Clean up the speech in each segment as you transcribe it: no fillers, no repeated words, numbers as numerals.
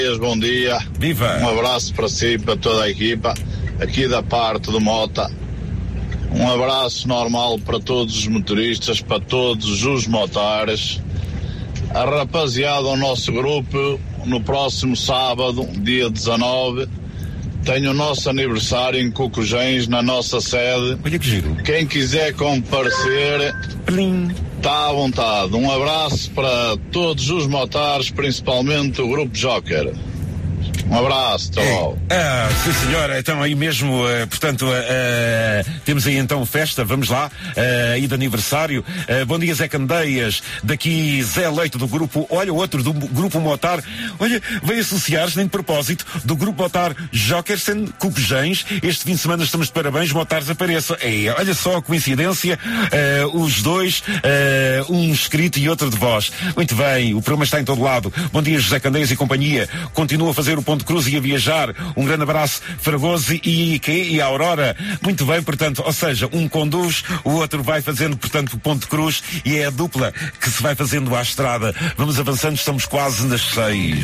Bom dia. Viva. Um abraço para si e para toda a equipa, aqui da parte do Mota. Um abraço normal para todos os motoristas, para todos os motares. A rapaziada do nosso grupo, no próximo sábado, dia 19, tem o nosso aniversário em Cocujens, na nossa sede. Olha que giro. Quem quiser comparecer, está à vontade. Um abraço para todos os motares, principalmente o Grupo Joker. Um abraço, até logo. Sim senhora, então aí mesmo, portanto, temos aí então festa, vamos lá, aí de aniversário. Bom dia, Zé Candeias, daqui Zé Leite do grupo, olha, outro do grupo Motar, olha, veio associar-se nem de propósito do grupo Motar Jokersen Cocujens. Este fim de semana estamos de parabéns, Motares apareçam. Olha só a coincidência, os dois, um escrito e outro de voz. Muito bem, o programa está em todo lado. Bom dia, José Candeias e companhia, continua a fazer o Ponte Cruz e a viajar. Um grande abraço, Fragoso e a Aurora. Muito bem, portanto, ou seja, um conduz, o outro vai fazendo, portanto, o Ponte Cruz, e é a dupla que se vai fazendo à estrada. Vamos avançando, estamos quase nas 6.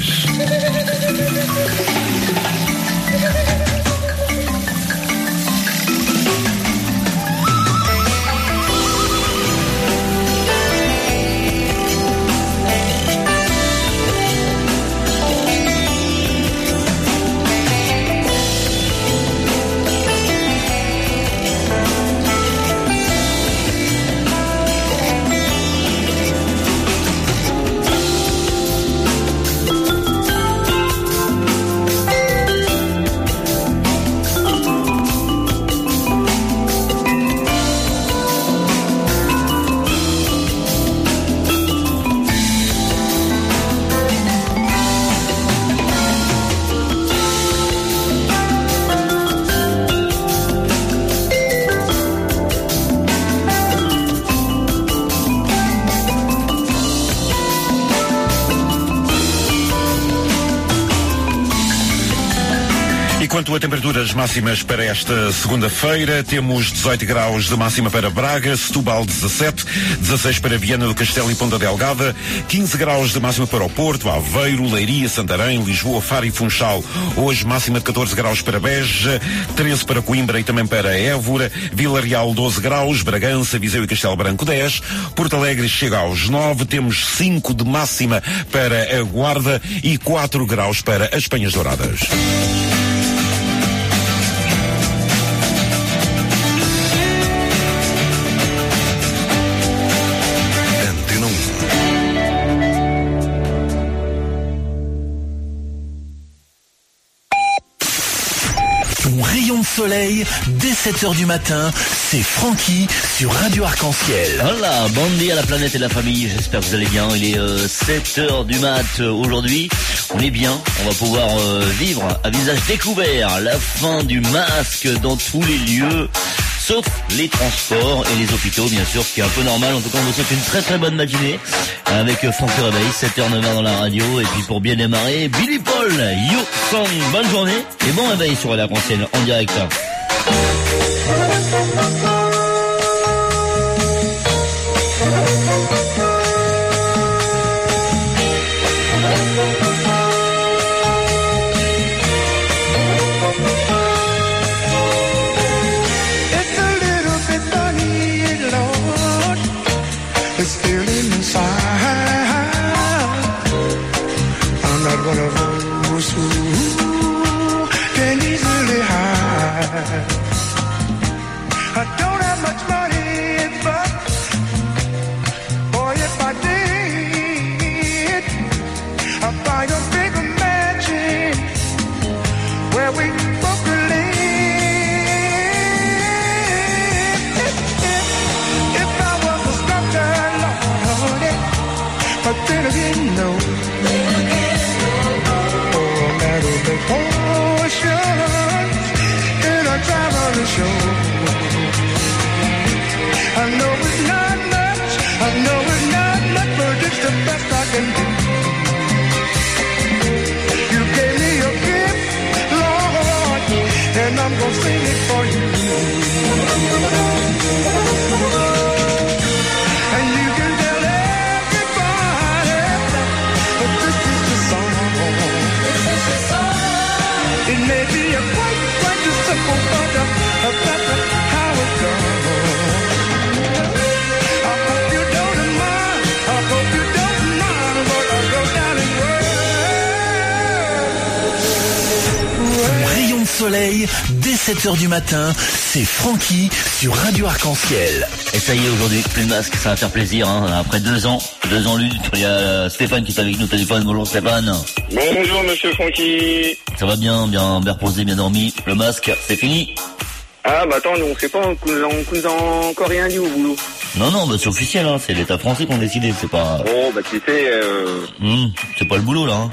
Quanto a temperaturas máximas para esta segunda-feira, temos 18 graus de máxima para Braga, Setúbal 17, 16 para Viana do Castelo e Ponta Delgada, 15 graus de máxima para o Porto, Aveiro, Leiria, Santarém, Lisboa, Faro e Funchal. Hoje máxima de 14 graus para Beja, 13 para Coimbra e também para Évora, Vila Real 12 graus, Bragança, Viseu e Castelo Branco 10, Porto Alegre chega aos 9, temos 5 de máxima para a Guarda e 4 graus para as Penhas Douradas. Soleil, dès 7h du matin, c'est Francky sur Radio Arc-en-Ciel. Voilà, bon dia à la planète et la famille, j'espère que vous allez bien. Il est 7h du mat aujourd'hui, on est bien, on va pouvoir vivre à visage découvert la fin du masque dans tous les lieux, sauf les transports et les hôpitaux bien sûr, ce qui est un peu normal. En tout cas on vous souhaite une très très bonne matinée avec Francky Réveil, 7h 9h dans la radio, et puis pour bien démarrer, Billy Paul, You Song, bonne journée et bon réveil sur Radio Arc-en-Ciel en direct. One of those who can easily hide. I don't have much money, but boy, if I did, I'd buy a bigger mansion where we both could live. If I was a sculptor, Lord, but then again, no. Oceans in a traveling show. I know it's not much, I know it's not much, but it's the best I can do. You gave me a gift, Lord, and I'm gonna sing it for you. And you can tell everybody that this is the song. maybe a quite a simple, but that's how it goes. I hope you don't mind, I hope you don't mind what I go down in words. Rayon de soleil, dès 7h du matin, c'est Francky sur Radio Arc-en-Ciel. Et ça y est, aujourd'hui, plus de masque, ça va faire plaisir, hein. Après 2 ans lutte, il y a Stéphane qui est avec nous au téléphone. Bonjour Stéphane. Bonjour monsieur Francky. Ça va bien reposé, bien dormi. Le masque, c'est fini? Ah bah attends, on sait pas, on nous a encore rien dit au boulot. Non, bah c'est officiel, hein. C'est l'État français qui a décidé, c'est pas... Oh bah tu sais... c'est pas le boulot là, hein.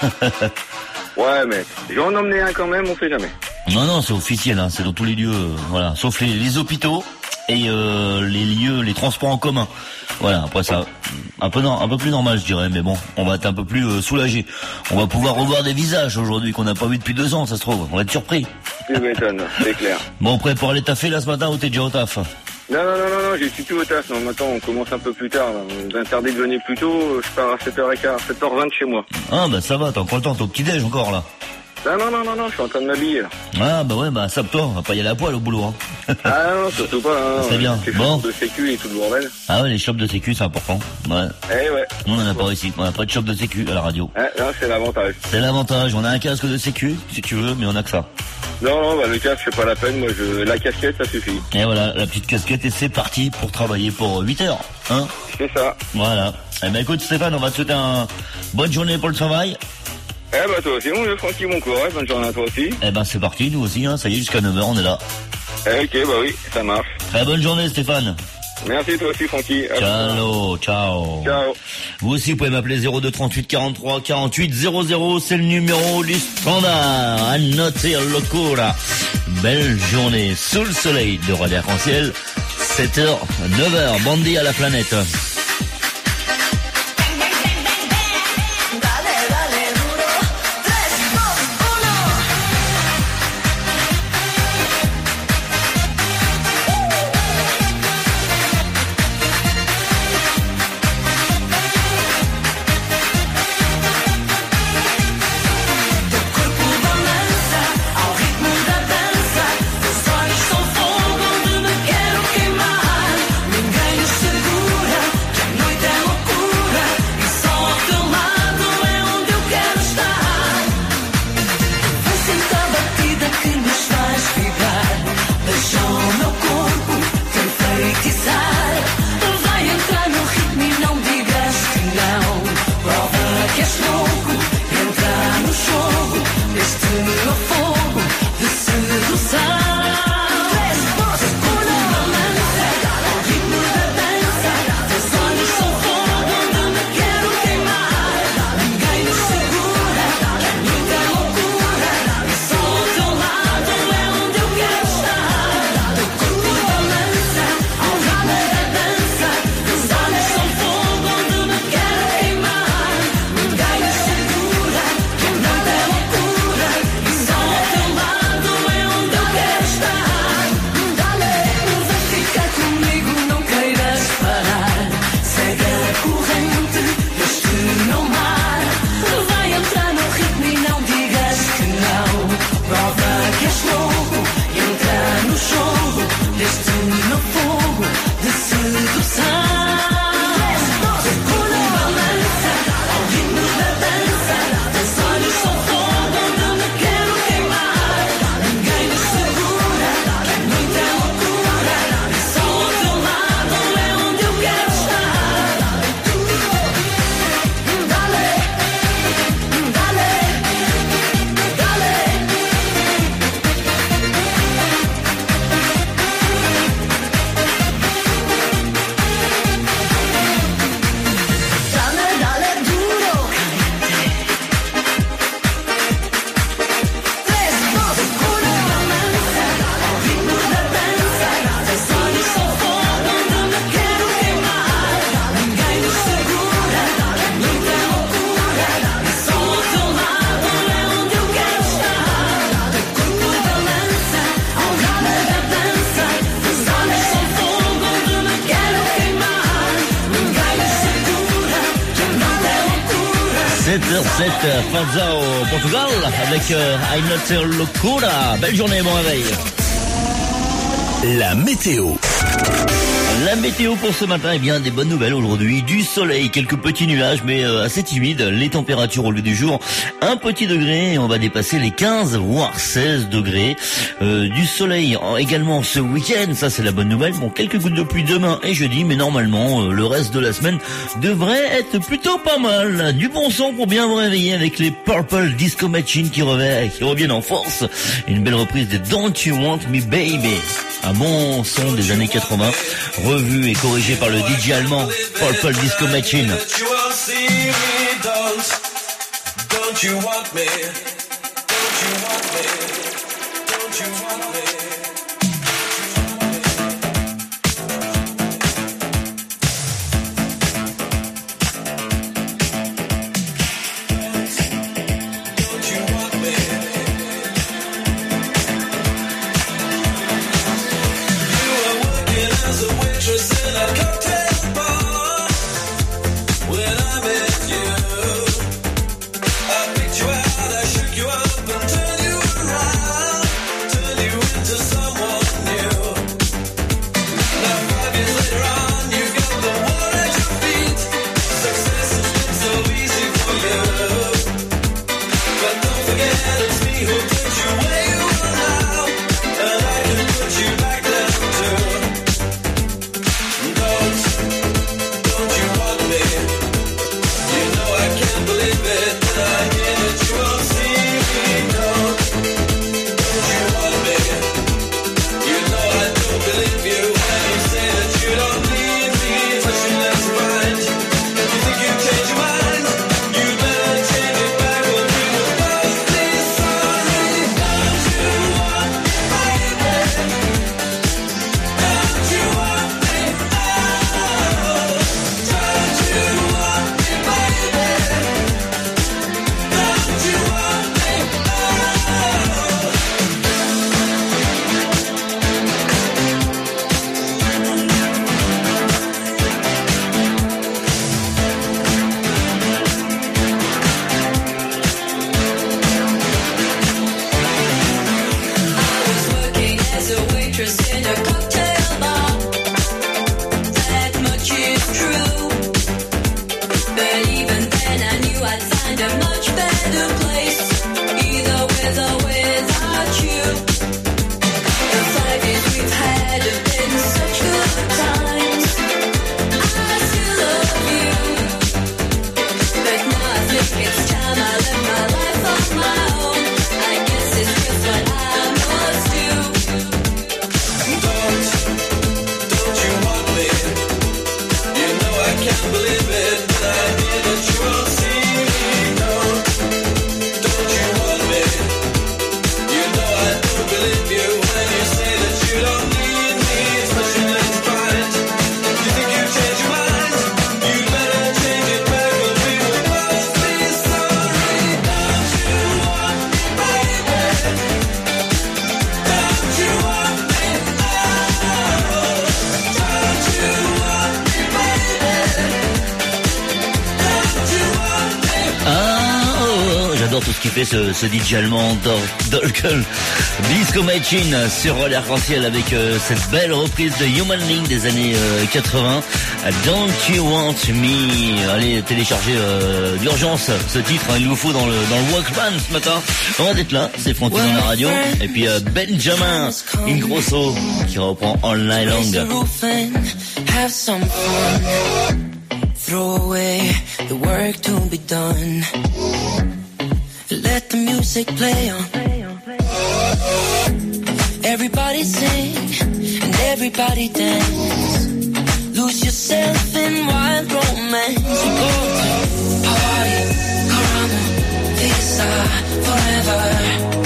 Ouais mais j'en emmener un quand même, on sait jamais. Non, c'est officiel, hein. C'est dans tous les lieux, voilà, sauf les hôpitaux et les transports en commun. Voilà, après ça, un peu plus normal, je dirais, mais bon, on va être un peu plus soulagé. On va pouvoir revoir des visages aujourd'hui qu'on n'a pas vu depuis 2 ans, ça se trouve. On va être surpris. Tu m'étonnes, c'est clair. Bon, prêt pour aller taffer là ce matin ou t'es déjà au taf? Non, je suis plus au taf. Non, maintenant on commence un peu plus tard. Là. On nous interdit de venir plus tôt. Je pars à 7h15, 7h20 de chez moi. Ah bah ça va, t'as encore le temps, t'es au petit-déj encore là. Non, je suis en train de m'habiller là. Ah bah ouais, bah sape-toi, on va pas y aller à poil au boulot, hein. Ah non, surtout pas. Hein. C'est bien. Les bon. de sécu et tout le bordel. Ah ouais, les shops de sécu, c'est important. Ouais. Eh ouais. Nous on en a pas ici, on a pas de shop de sécu à la radio. Non, c'est l'avantage. C'est l'avantage, on a un casque de sécu, si tu veux, mais on a que ça. Non, bah le casque, c'est pas la peine, moi la casquette, ça suffit. Et voilà, la petite casquette, et c'est parti pour travailler pour 8 heures, hein. C'est ça. Voilà. Eh ben écoute Stéphane, on va te souhaiter une bonne journée pour le travail. Eh bah toi aussi, mon Francky, bon courage, bonne journée à toi aussi. Eh ben c'est parti, nous aussi, hein, ça y est, jusqu'à 9h, on est là. Ok, bah oui, ça marche. Très bonne journée Stéphane. Merci toi aussi Francky. Ciao. Vous aussi vous pouvez m'appeler 02 38 43 48 00, c'est le numéro du standard. À noter le coup là. Belle journée sous le soleil de Radio Arc-en-Ciel. 7h, 9h, bandit à la planète. Só me quero queimar. Ninguém segura 7h07, Fazza au Portugal avec I'm Not Loucura. Belle journée, bon réveil. La météo. La météo pour ce matin, eh bien des bonnes nouvelles aujourd'hui, du soleil, quelques petits nuages mais assez timides, les températures au lieu du jour, un petit degré et on va dépasser les 15 voire 16 degrés. Du soleil également ce week-end, ça c'est la bonne nouvelle. Bon, quelques gouttes de pluie demain et jeudi, mais normalement le reste de la semaine devrait être plutôt pas mal. Du bon son pour bien vous réveiller avec les Purple Disco Machine qui reviennent en force. Une belle reprise de Don't You Want Me Baby. Un bon son des années 80, revu et corrigé par le DJ allemand Purple Disco Machine. Don't you want me? Don't you want me? Don't you want me? Tout ce qui fait ce DJ allemand Dolkel Disco Machine sur l'arc-en-ciel avec cette belle reprise de Human Link des années 80. Don't You Want Me. Allez télécharger d'urgence ce titre, hein, il vous faut dans le Walkman ce matin. On va être là, c'est Francky dans la radio. Et puis Benjamin Ingrosso qui reprend All Night Long. Throw away the work to be done. Let the music play on. Everybody sing and everybody dance. Lose yourself in wild romance. We go to party, caramba, visa forever.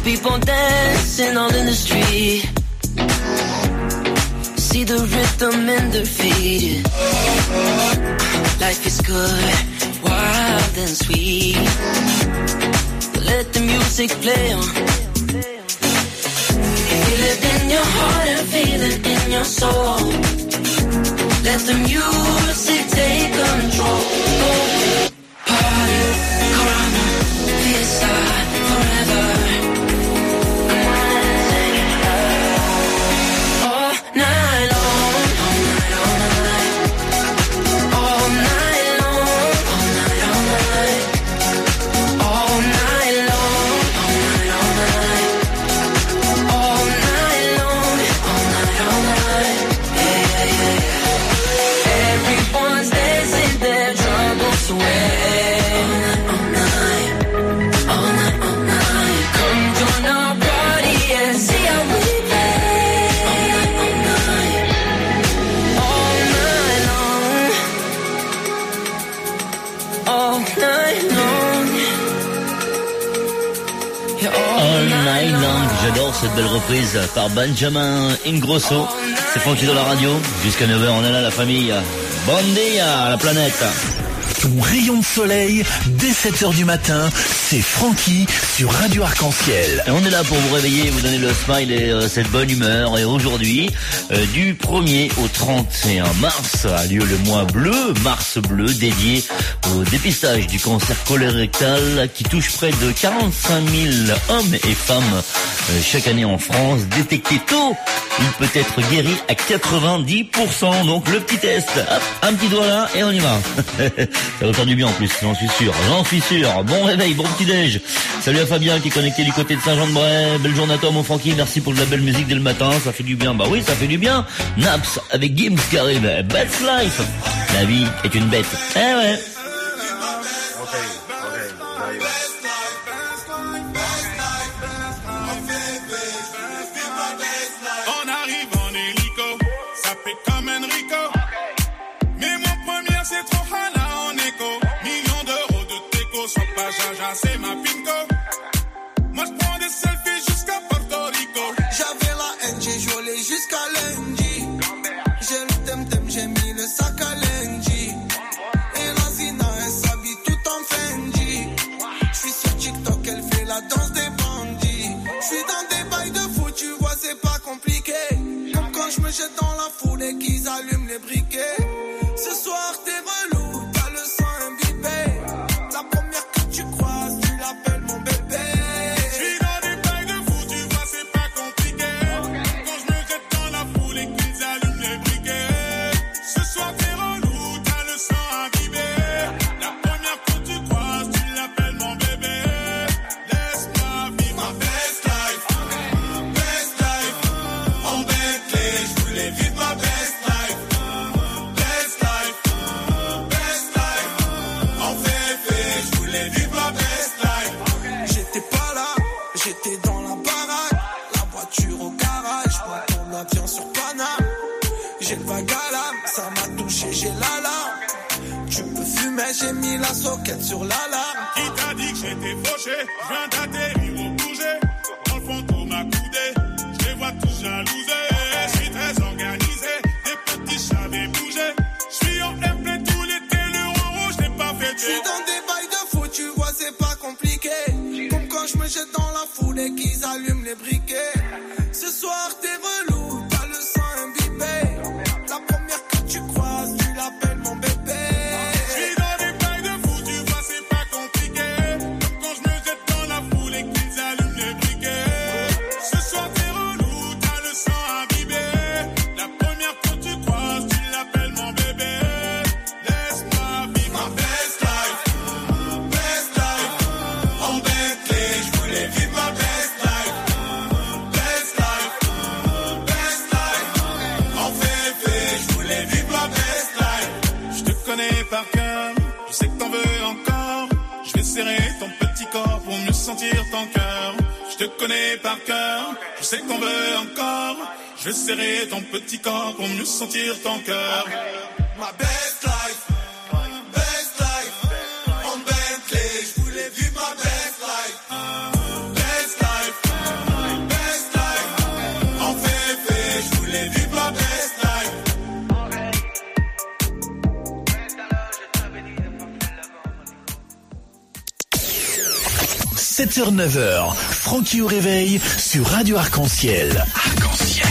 People dancing all in the street. See the rhythm in their feet. Life is good, wild and sweet. Let the music play on. Feel it in your heart and feel it in your soul. Let the music take control. Party, karma, fiesta, forever. All night long, all night, all night. All night long, all night, all night. All night long, all night, all night. All night long, all night, all night. Yeah, yeah, yeah. Everyone's dancing their troubles away. All night, all night, all night. Come join our party and see how we play. All night, all night. All night long. All night long. Yeah, All Night Long, j'adore cette belle reprise par Benjamin Ingrosso. C'est Francky dans la radio, jusqu'à 9h on est là la famille. Bon dia la planète. Ton rayon de soleil, dès 7h du matin, c'est Francky sur Radio Arc-en-Ciel. Et on est là pour vous réveiller, vous donner le smile et cette bonne humeur. Et aujourd'hui, du 1er au 31 mars, a lieu le mois bleu, Mars bleu, dédié au dépistage du cancer colorectal qui touche près de 45 000 hommes et femmes chaque année en France. Détecté tôt, il peut être guéri à 90%. Donc le petit test, hop, un petit doigt là et on y va. Ça va faire du bien en plus, j'en suis sûr. Bon réveil, bon petit déj. Salut à Fabien qui est connecté du côté de Saint-Jean-de-Bray. Belle journée à toi mon Francky, merci pour de la belle musique dès le matin, ça fait du bien. Bah oui, ça fait du bien. Naps avec Gims qui arrive. Best life. La vie est une bête. Eh ouais. On arrive en hélico, ça fait comme Enrico. Mais mon premier c'est trop hala en écho. Millions d'euros de déco, sois pas jaja, c'est ma pinko. Moi je prends des selfies jusqu'à Porto Rico. J'avais la haine, j'ai joué jusqu'à lundi. J'ai le tem-tem, j'ai mis le sac à lundi. Et la Zina, elle s'habille tout en Fendi. J'suis sur TikTok, elle fait la danse des bandits. J'suis dans des bails de fou, tu vois, c'est pas compliqué. Comme quand j'me jette dans la foule et qu'ils allument les briquets. Ce soir, t'es relou, t'as le sang imbibé. La première que tu croises, tu l'appelles mon bébé. J'suis dans des bails de fou, tu vois, c'est pas compliqué. Quand j'me jette dans la foule et qu'ils allument les briquets. Ce soir, t'es relou, t'as le sang imbibé. La première que tu croises, tu l'appelles mon bébé. Laisse-moi vivre ma best life. Best life. En Bentley, j'voulais vivre ma best life. Best life. Best life. En VV, j'voulais vivre ma best life. J'étais pas là, j'étais dans la baraque. La voiture au garage, moi ton avion sur Paname. J'ai le vague à l'âme, ça m'a touché, j'ai l'alarme. Tu peux fumer, j'ai mis la soquette sur l'alarme. Qui t'a dit que j'étais fauché? J'viens d'atterrir au bouger. Dans le fond, tout m'a coudé. J'les vois tous jalousés. J'suis très organisé. Des petits chats des bougés. J'suis en airplay tout l'été. Le rang rouge n'est pas fêté. J'suis dans des bails de fou, tu vois, c'est pas compliqué. Comme quand j'me jette dans la foule et qu'ils allument les briquets. Ce soir, t'es relou, t'as le sang imbibé. La première que tu croises, tu l'appelles mon bébé. J'suis dans des bails de fou, tu vois, c'est pas compliqué. Comme quand j'me jette dans la foule et qu'ils allument les briquets. Ce soir, t'es relou, t'as le sang imbibé. La première que tu croises, tu l'appelles mon bébé. Laisse-moi vivre ma best life. Best life. En Bentley, j'voulais vivre ma best life. Best life. Best life. En VV, j'voulais vivre ma best life. J'te connais par cœur, je sais que t'en veux encore. J'vais serrer ton petit corps pour mieux sentir ton cœur. J'te connais par cœur, je sais que t'en veux encore. Je vais serrer ton petit corps pour mieux sentir ton cœur. Ma best life, best life. En Bentley, j'voulais vivre ma best life. Best life. 7h-9h, Francky au réveil sur Radio Arc-en-Ciel. Arc-en-Ciel.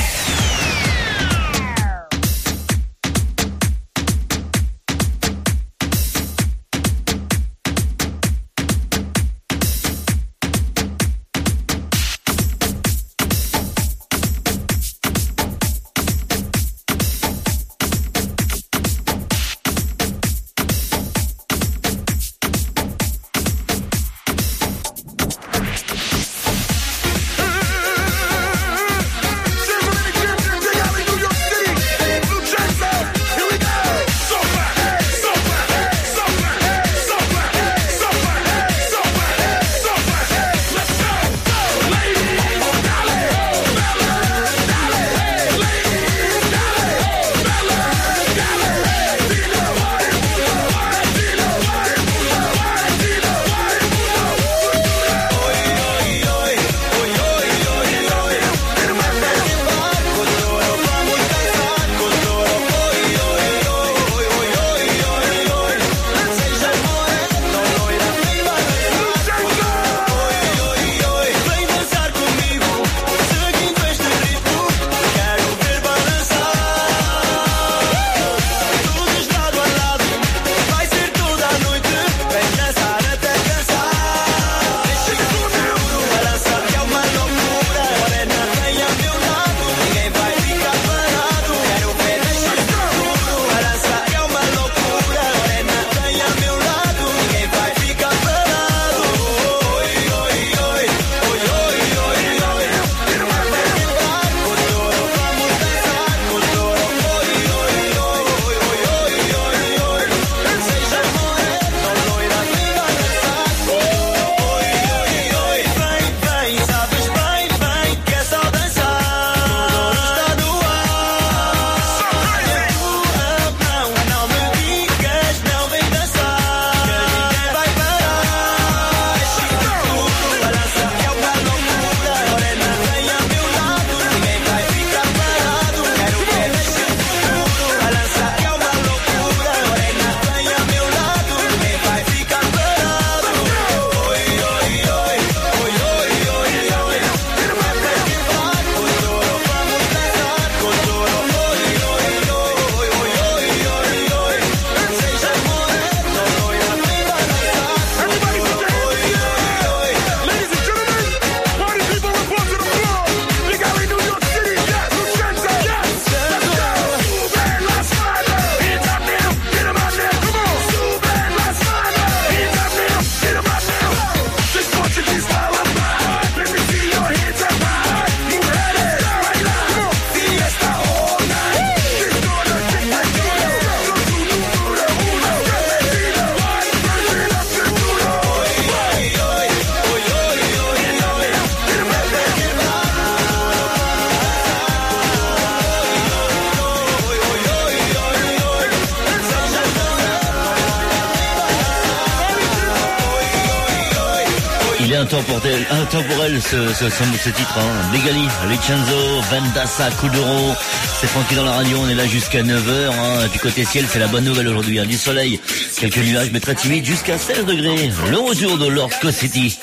Intemporel ce titre, hein. Begali, Lucenzo, Vendassa, Kuduro. C'est Francky dans la radio, on est là jusqu'à 9h, hein. Du côté ciel, c'est la bonne nouvelle aujourd'hui, hein. Du soleil, quelques nuages mais très timides jusqu'à 16 degrés. Le retour de Lorco City.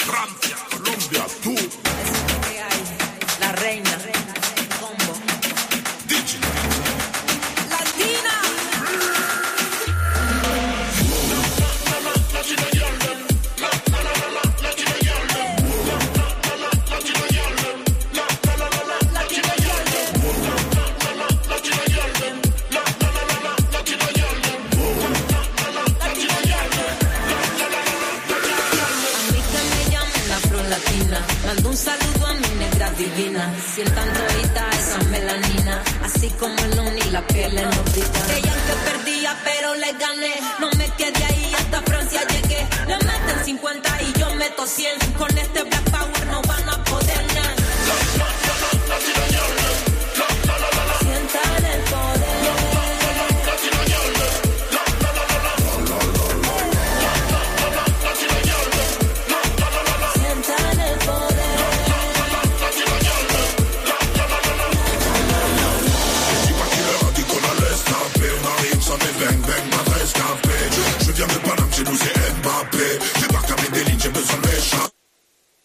Je viens de Paname, chez nous c'est Mbappé. Débarque à Medellin, j'ai besoin de mes chats.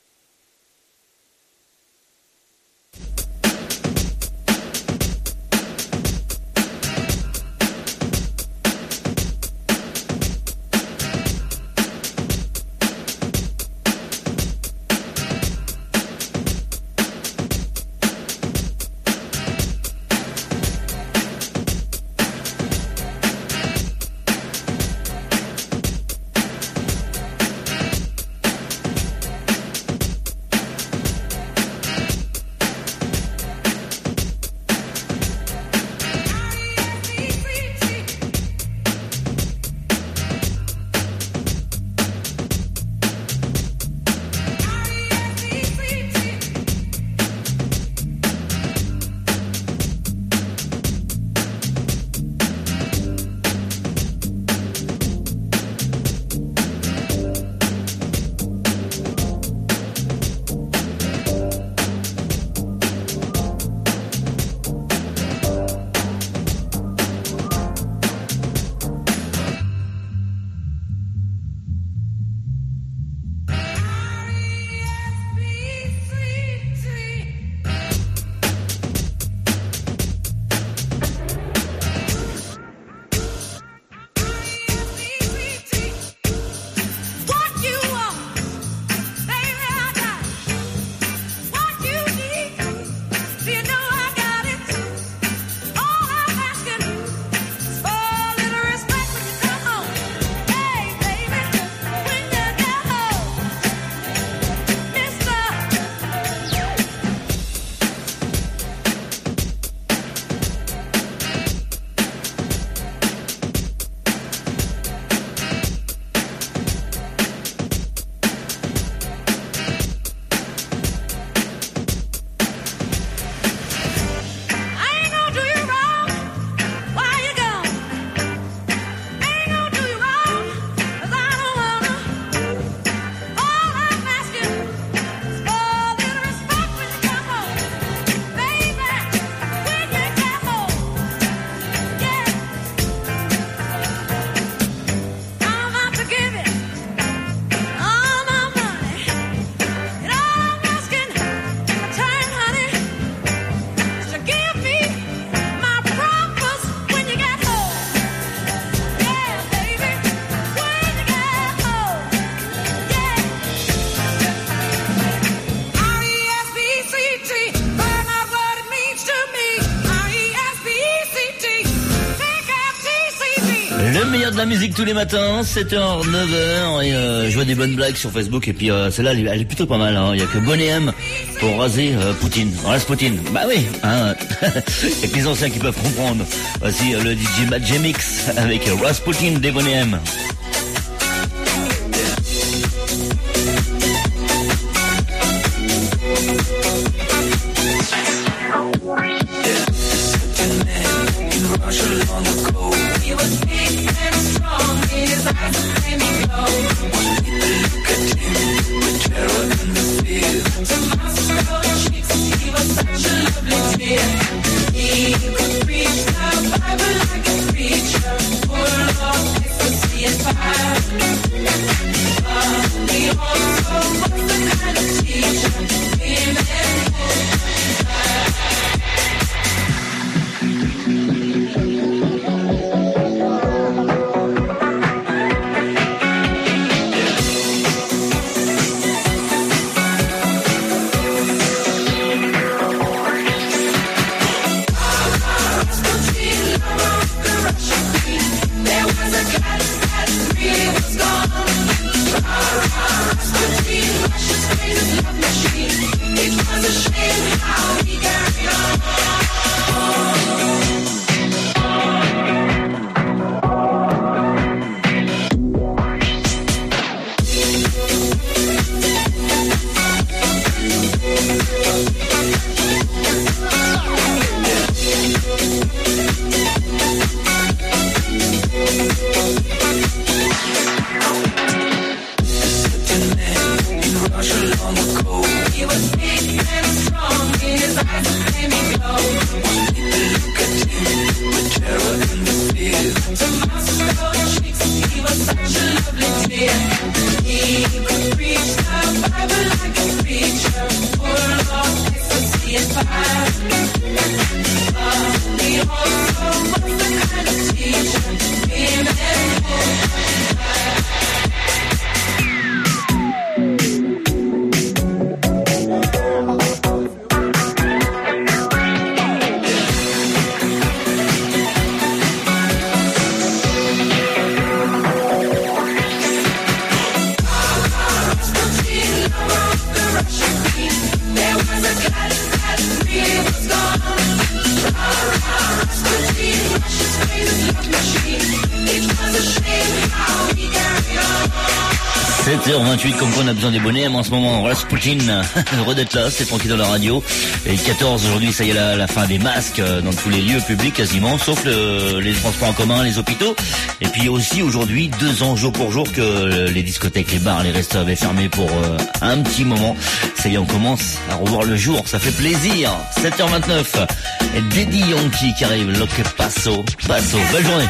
la musique tous les matins, 7h, 9h, et je vois des bonnes blagues sur Facebook, et puis celle-là, elle est plutôt pas mal, hein. Il y a que Bonnet M pour raser Poutine. Rasputin, bah oui, hein. Et que les anciens qui peuvent comprendre. Voici le DJ Magic Mix avec Rasputin des Bonnet M. Comme quoi on a besoin des bonnets en ce moment. Rasputin, heureux d'être là, c'est tranquille dans la radio. Et 14 aujourd'hui, ça y est, la fin des masques dans tous les lieux publics quasiment, sauf les transports en commun, les hôpitaux. Et puis aussi aujourd'hui, 2 ans jour pour jour que les discothèques, les bars, les restos avaient fermé pour un petit moment. Ça y est, on commence à revoir le jour, ça fait plaisir. 7h29, et Daddy Yankee qui arrive, Lo que paso, paso. Belle journée.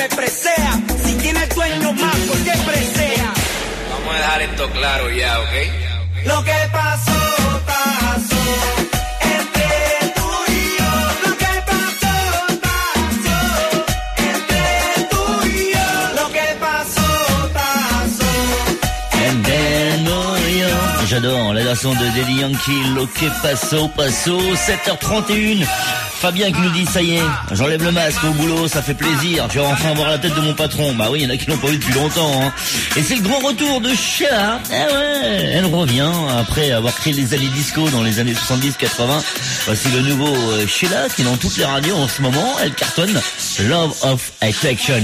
me presea. Si tienes dueño más, ¿por qué presea? Vamos a dejar esto claro ya, ¿ok? Lo que pasó, pasó. Entre tú y yo. Lo que pasó, pasó. Entre tú y yo. Lo que pasó, pasó. J'adore la version de Daddy Yankee, Lo que passo, passo, 7h31. Fabien qui nous dit, ça y est, j'enlève le masque au boulot, ça fait plaisir, je vais enfin voir la tête de mon patron. Bah oui, il y en a qui l'ont pas vu depuis longtemps, hein. Et c'est le grand retour de Sheila. Ah ouais, elle revient après avoir créé les années disco dans les années 70-80. Voici le nouveau Sheila qui est dans toutes les radios en ce moment, elle cartonne. Love of Attraction.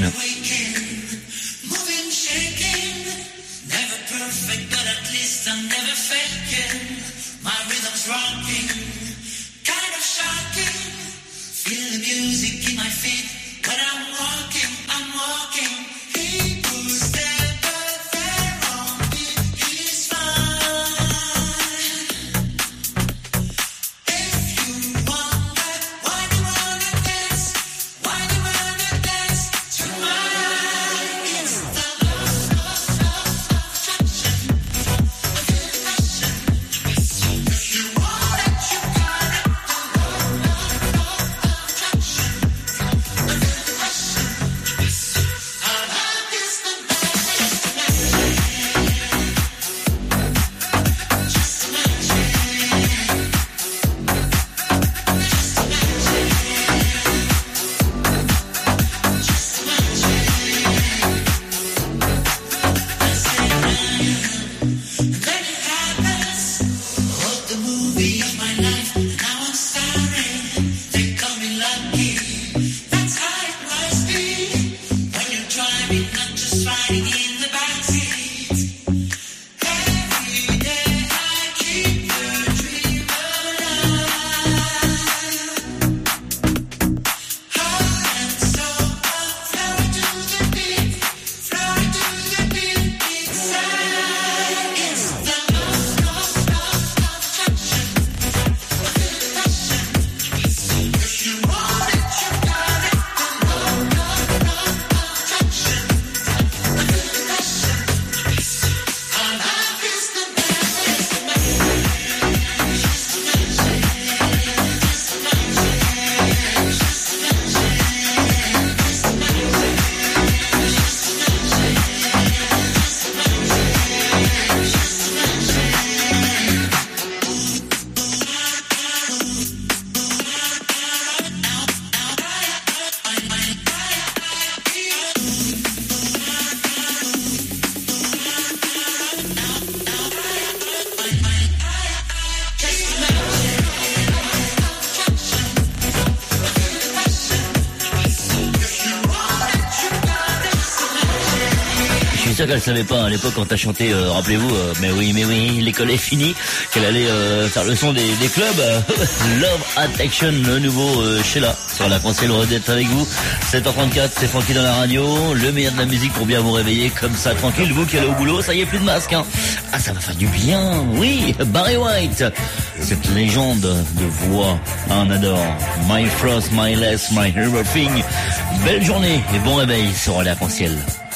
Qu'elle savait pas à l'époque quand t'as chanté, rappelez-vous, mais oui, l'école est finie, qu'elle allait faire le son des clubs. Love Attraction, le nouveau Sheila sur la Concile d'être avec vous. 7h34, c'est Francky dans la radio, le meilleur de la musique pour bien vous réveiller comme ça, tranquille, vous qui allez au boulot, ça y est, plus de masque, hein. Ah, ça va faire du bien, oui, Barry White, cette légende de voix, on adore. My Frost, My Less, My Everything. Belle journée et bon réveil sur la Concile.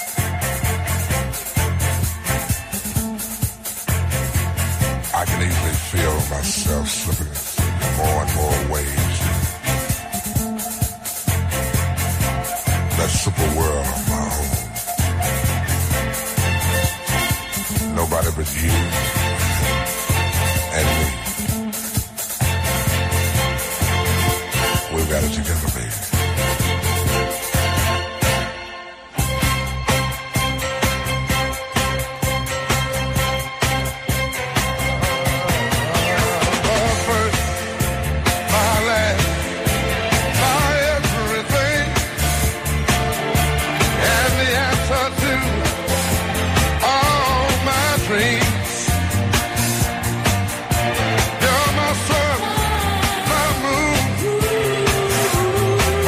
Myself slipping in more and more ways. That super world of my own. Nobody but you and me. We've got it together, baby. You're my sun, my moon.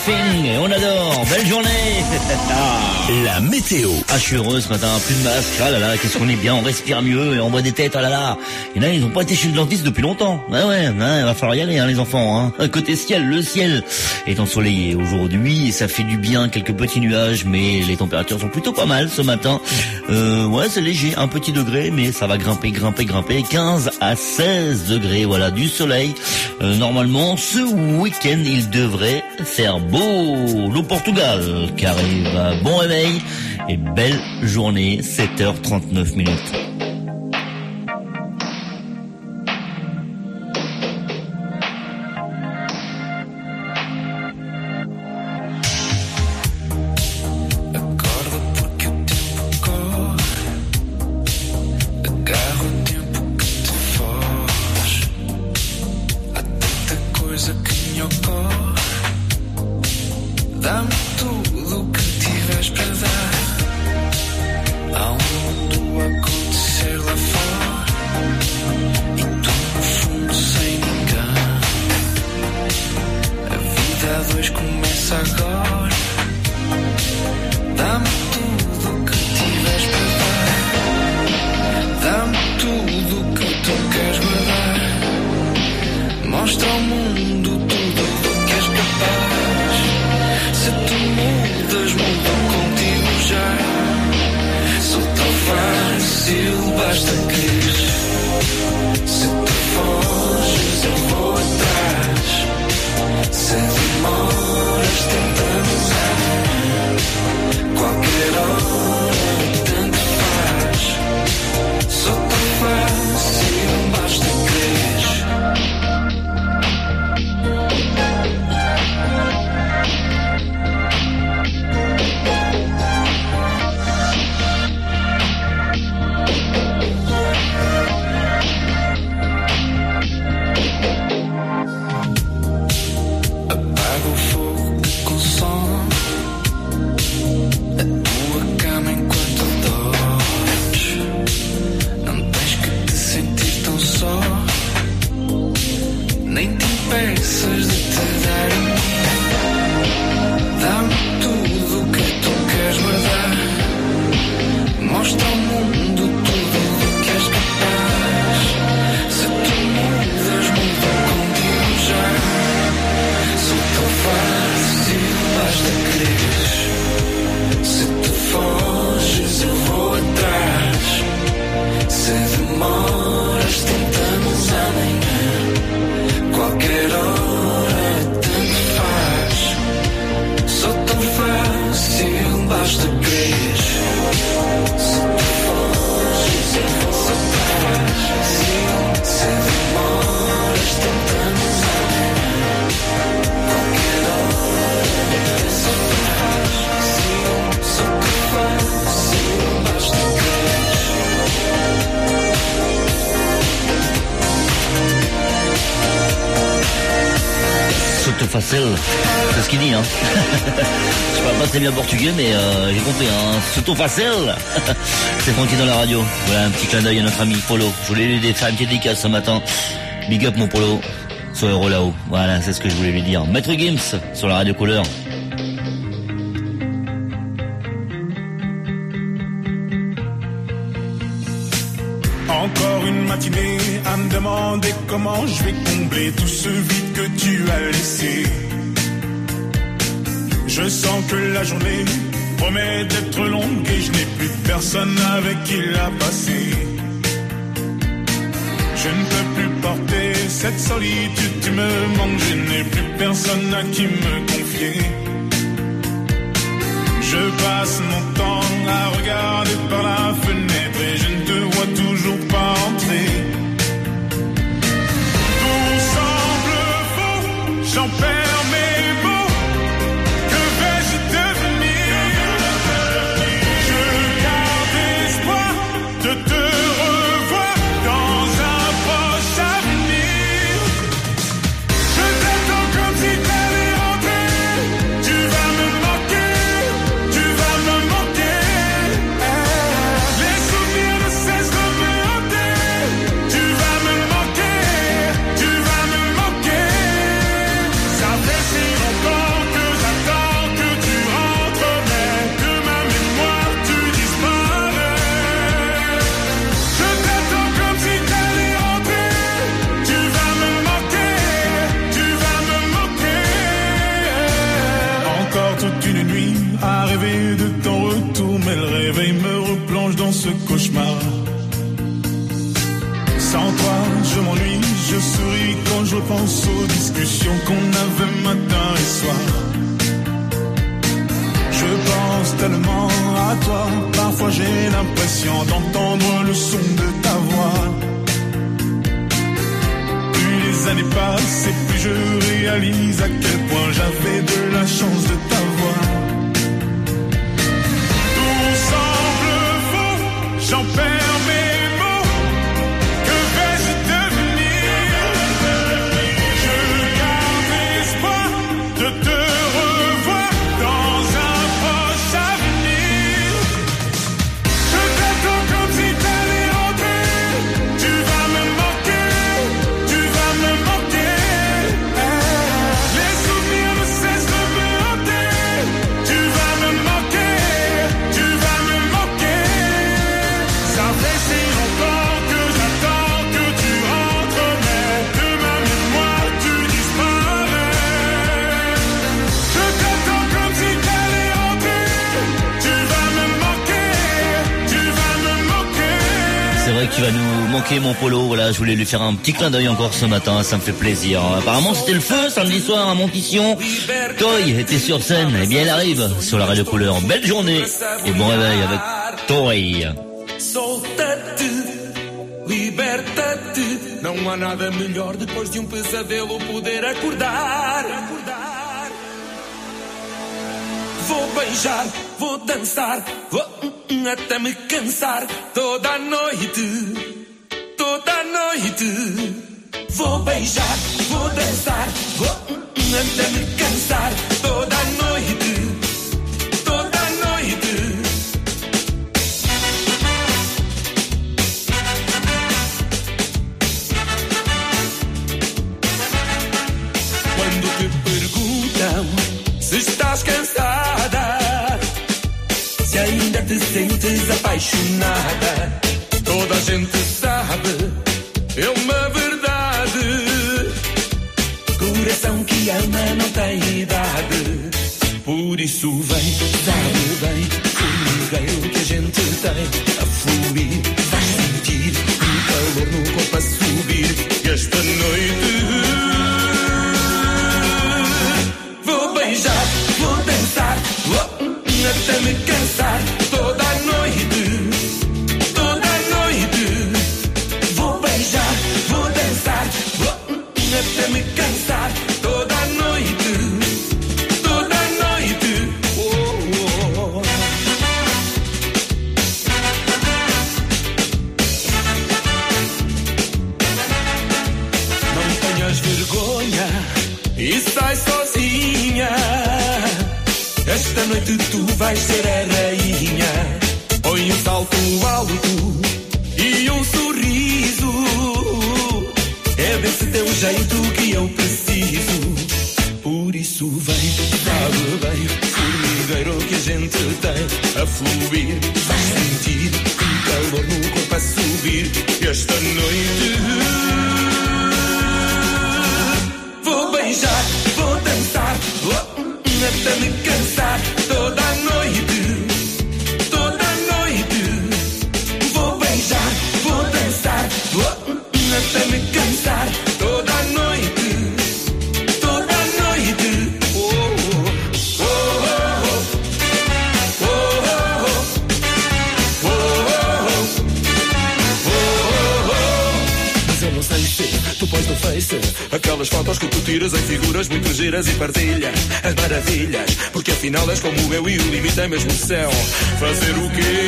Everything. On adore. Belle journée. La météo. Ah, je suis heureux ce matin. Plus de masque. Ah là là, qu'est-ce qu'on est bien. On respire mieux et on voit des têtes. Ah là là. Et là, ils n'ont pas été chez le dentiste depuis longtemps. Ouais, il va falloir y aller, les enfants. Côté ciel, le ciel est ensoleillé aujourd'hui et ça fait du bien. Quelques petits nuages, mais les températures sont plutôt pas mal ce matin. Ouais, c'est léger, un petit degré, mais ça va grimper. 15 à 16 degrés, voilà, du soleil. Normalement, ce week-end, il devrait faire beau. Le Portugal qui arrive. Bon réveil et belle journée, 7h39 minutes. Facile, c'est ce qu'il dit, hein. Je parle pas très bien portugais, mais j'ai compris, hein. Surtout facile. C'est Francky dans la radio. Voilà, un petit clin d'œil à notre ami Polo. Je voulais lui faire une petite dédicace ce matin. Big up mon Polo. Sois heureux là-haut. Voilà, c'est ce que je voulais lui dire. Maître Gims sur la radio Couleur. Encore une matinée à me demander comment je vais combler tout ce vide que tu as laissé. Je sens que la journée promet d'être longue et je n'ai plus personne avec qui la passer. Je ne peux plus porter cette solitude, tu me manques, je n'ai plus personne à qui me confier. Je passe mon temps à regarder par la fenêtre et je ne te vois toujours pas entrer. Tout semble faux, j'en perds mes mots. Que vais-je devenir? Je garde espoir de te revoir dans un proche avenir. Je t'attends comme si t'allais rentrer. Tu vas me manquer. Tu vas me manquer. ce cauchemar. Sans toi, je m'ennuie, je souris quand je pense aux discussions qu'on avait matin et soir. Je pense tellement à toi, parfois j'ai l'impression d'entendre le son de ta voix. Plus les années passent et plus je réalise à quel point j'avais de la chance de t'avoir. Tout semble faux, j'en perds mes mots. Que vais-je devenir? Je garde espoir de te revoir dans un proche avenir. Je t'attends comme si t'allais rentrer. Tu vas me manquer, tu vas me manquer. Les souvenirs ne cessent de me hanter. Tu vas me manquer, tu vas me manquer. Ça fait si longtemps que j'attends que tu rentres, mais de ma mémoire tu disparais. Je t'attends comme si t'allais rentrer. Tu vas me manquer, tu vas me manquer. C'est vrai que tu vas nous manquer, mon Polo. Voilà, je voulais lui faire un petit clin d'œil encore ce matin, ça me fait plaisir. Apparemment, c'était le feu samedi soir à Montition. Toy était sur scène. Eh bien, elle arrive sur la radio Couleur. Belle journée et bon réveil avec Toy. Solta-te, liberta-te. Não há nada melhor depois de pesadelo poder acordar. Vou beijar, vou dançar, vou até me cansar toda a noite, toda a noite. Vou beijar, vou dançar, vou até me cansar toda a noite, toda a noite. Quando te perguntam se estás cansada, se ainda te sentes apaixonada, toda a gente sabe, é uma verdade. Coração que ama não tem idade. Por isso vem, sabe bem, formigueiro que a gente tem a fluir. Vais sentir um calor no corpo a subir. E esta noite vou beijar, vou dançar, vou até me cansar toda a noite, toda a noite. Vou beijar, vou dançar, vou até me cansar toda a noite, toda a noite. Oh, oh, oh. Não tenhas vergonha e sai sozinha. Esta noite tu vais ser a rainha. Põe um salto alto e um sorriso. É desse teu jeito que eu preciso. Por isso vem, sabe bem, formigueiro que a gente tem a fluir. Vais sentir um calor no corpo a subir. Esta noite vou beijar, vou dançar, vou até me cansar toda a noite, toda a noite. Vou beijar, vou dançar, vou até me cansar toda a noite, toda a noite. Oh, oh, oh, oh, oh, oh, oh, oh. Mas eu não sei se tu pões no Face aquelas fotos que tu tiras em figuras muito giras e partilhas as maravilhas, porque afinal és como eu e o limite é mesmo o céu. Fazer o quê?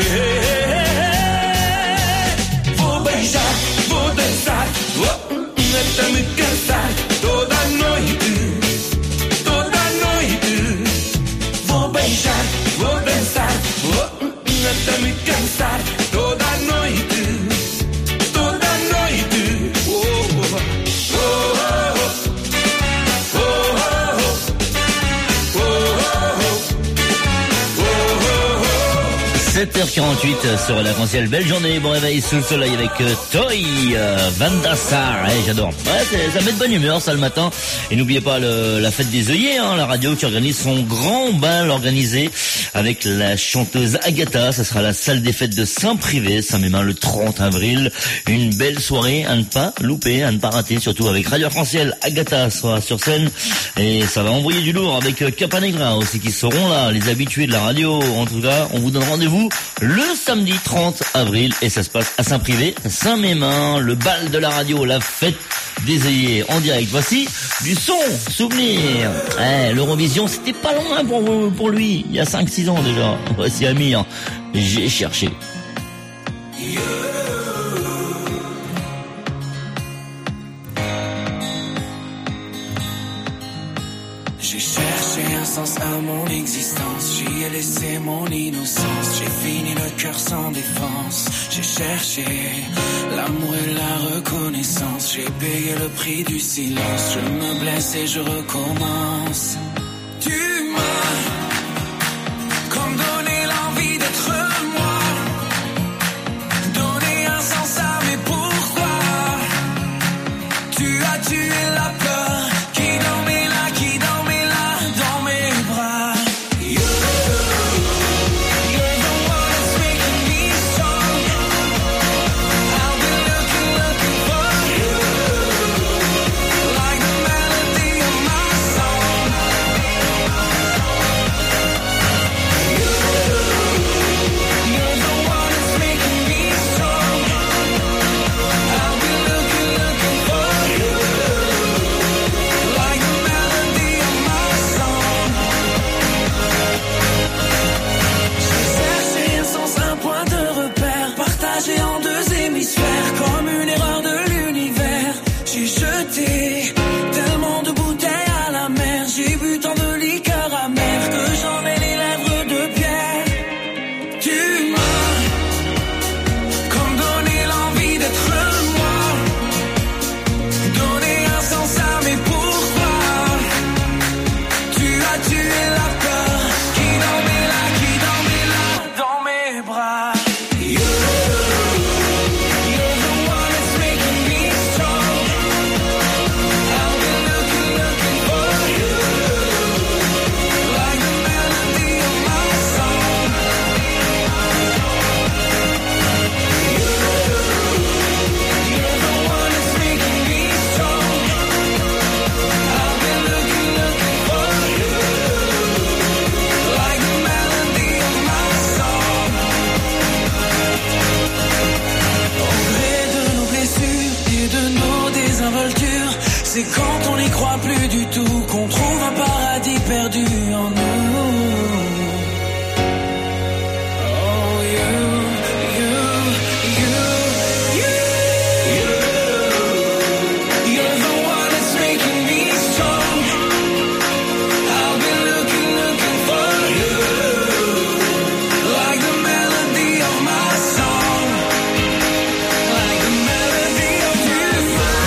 Vou beijar, vou dançar, vou até me cansar toda a noite, toda a noite. Vou beijar, vou dançar, vou até me cansar toda a noite, toda a noite. Oh, oh, oh, oh, oh, oh, oh, oh, oh, oh. 7h 21h48 sur l'arc-en-ciel. Belle journée, bon réveil sous le soleil avec Toy Van der Sar. J'adore. Ouais, ça met de bonne humeur ça le matin. Et n'oubliez pas la fête des œillets, la radio qui organise son grand bal organisé avec la chanteuse Agatha. Ça sera à la salle des fêtes de Saint-Privé, Saint-Mémin, le 30 avril. Une belle soirée à ne pas louper, à ne pas rater, surtout avec Radio Arc-en-Ciel. Agatha sera sur scène et ça va envoyer du lourd avec Capanegra aussi qui seront là, les habitués de la radio. En tout cas, on vous donne rendez-vous le samedi 30 avril et ça se passe à Saint-Privé, Saint-Mémin, le bal de la radio, la fête des œillets en direct. Voici du son, souvenir. L'Eurovision, c'était pas loin pour lui, il y a 5-6 ans déjà. Voici Amir, j'ai cherché. J'ai cherché un sens à mon existence, j'y ai laissé mon innocence, j'ai fini le cœur sans défense. J'ai cherché l'amour et la reconnaissance, j'ai payé le prix du silence, je me blesse et je recommence. Tu m'as comme donné l'envie d'être moi, donné un sens à mes pourquoi. Tu as tué la peur qui dormait là, qui dormait là dans mes bras. You're the one that's making me strong. I'll be looking for you, like the melody of my song. You're the one that's making me strong. I'll be looking for you, like the melody of my song. J'ai cherché un sens, un point de repère, partagé en deux hémisphères, comme une erreur de l'univers. J'ai jeté tellement de bouteilles à la mer, j'ai bu tant de liqueur amère que j'en ai les lèvres de pierre. Tu m'as comme donné l'envie d'être moi, donné un sens à mes pourquoi. Tu as tué la peur qui dormait là dans mes bras. You're the one that's making me strong. I'll be looking for you, like the melody of my song. You're the one that's making me strong. I'll be looking for you, like the melody of my song. Au gré de nos blessures et de nos désinvoltures, c'est quand on n'y croit plus du tout qu'on trouve un paradis perdu en nous. Oh, you're the one that's making me strong. I'll be looking for you, like the melody of my song, like the melody of you.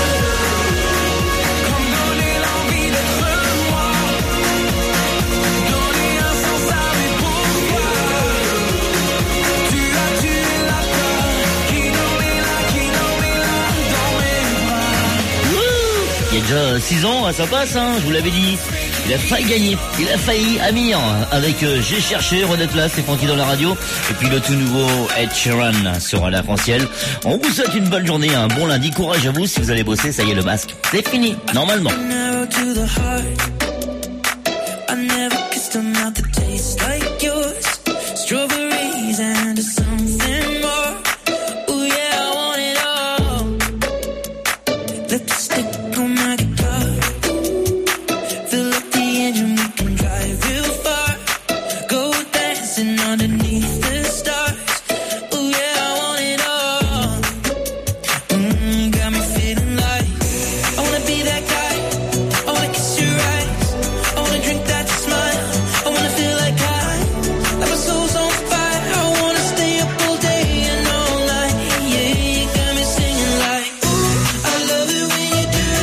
Comme donner l'envie d'être moi, donner un sens à mes pourquoi. Tu as tué la peur qui dormait là dans mes bras. Il y a déjà 6 ans, ça passe, je vous l'avais dit. Il a failli gagner, il a failli, Amir, avec J'ai cherché, Renette là, c'est Francky dans la radio, et puis le tout nouveau Ed Sheeran sur l'arc-en-ciel. On vous souhaite une bonne journée, un bon lundi, courage à vous, si vous allez bosser, ça y est, le masque, c'est fini, normalement. Narrow to the heart. I never kissed a mouth that tastes like yours. Strawberries and something more. Ooh yeah, I want it all. Lipstick on my guitar. Fill up the engine, we can drive real far. Go dancing underneath the stars. Ooh yeah, I want it all. Got me feeling like I wanna be that guy. I wanna kiss your eyes. I wanna drink that smile. I wanna feel like like my soul's on fire. I wanna stay up all day and all night. Yeah, you got me singing like, ooh, I love it when you do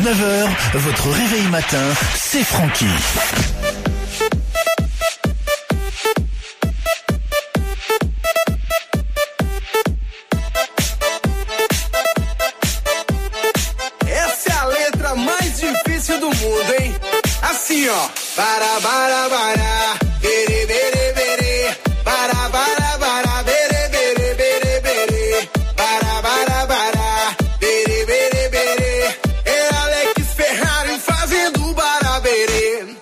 9h, votre réveil matin, c'est Francky. Essa é a letra mais difícil do mundo, hein? Assim, ó. Bara, bara, bara. Bere, bere, bere. Bara, bara, bara. Bere, bere, bere, bere. Bara, bara, bara. Bere, bere, bere. É Alex Ferrari fazendo baraberê.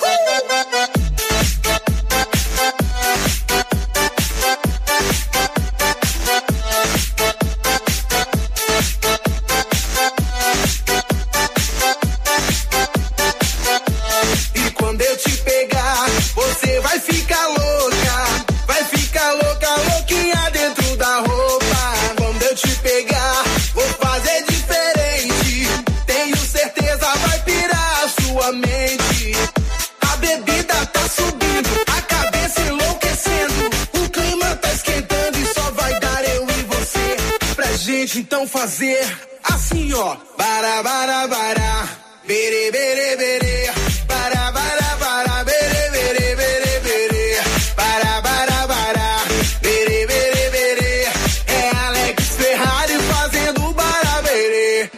E quando eu te pegar, você vai ficar louca. Vai ficar louca, louquinha dentro da roupa. Quando eu te pegar, vou fazer diferente. Tenho certeza vai pirar a sua mente. A bebida tá subindo, a cabeça enlouquecendo. O clima tá esquentando e só vai dar eu e você. Pra gente então fazer assim, ó. Bara, bara, bara. Bere, bere, bere. Bara, bara, bara. Bere, bere, bere, bere. Bara, bara, bara. Bere, bere, bere. É Alex Ferrari fazendo baraberê.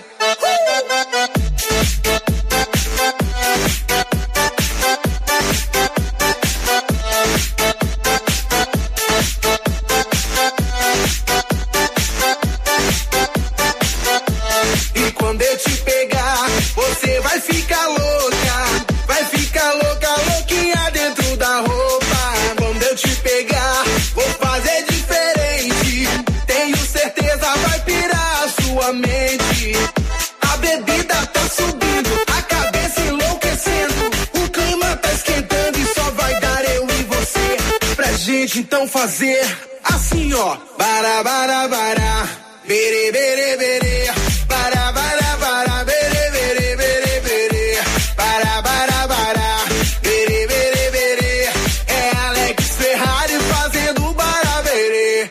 E quando eu te pegar, você vai ficar louca. Vai ficar louca, louquinha dentro da roupa. Quando eu te pegar, vou fazer diferente. Tenho certeza vai pirar a sua mente. A bebida tá subindo, a cabeça enlouquecendo. O clima tá esquentando e só vai dar eu e você. Pra gente então fazer assim, ó. Bara, bara, bara. Bere, bere, bere. Bara, bara, bara. Bere, bere, bere, bere. Bara, bara, bara. Bere, bere, bere. É Alex Ferrari fazendo baraberê.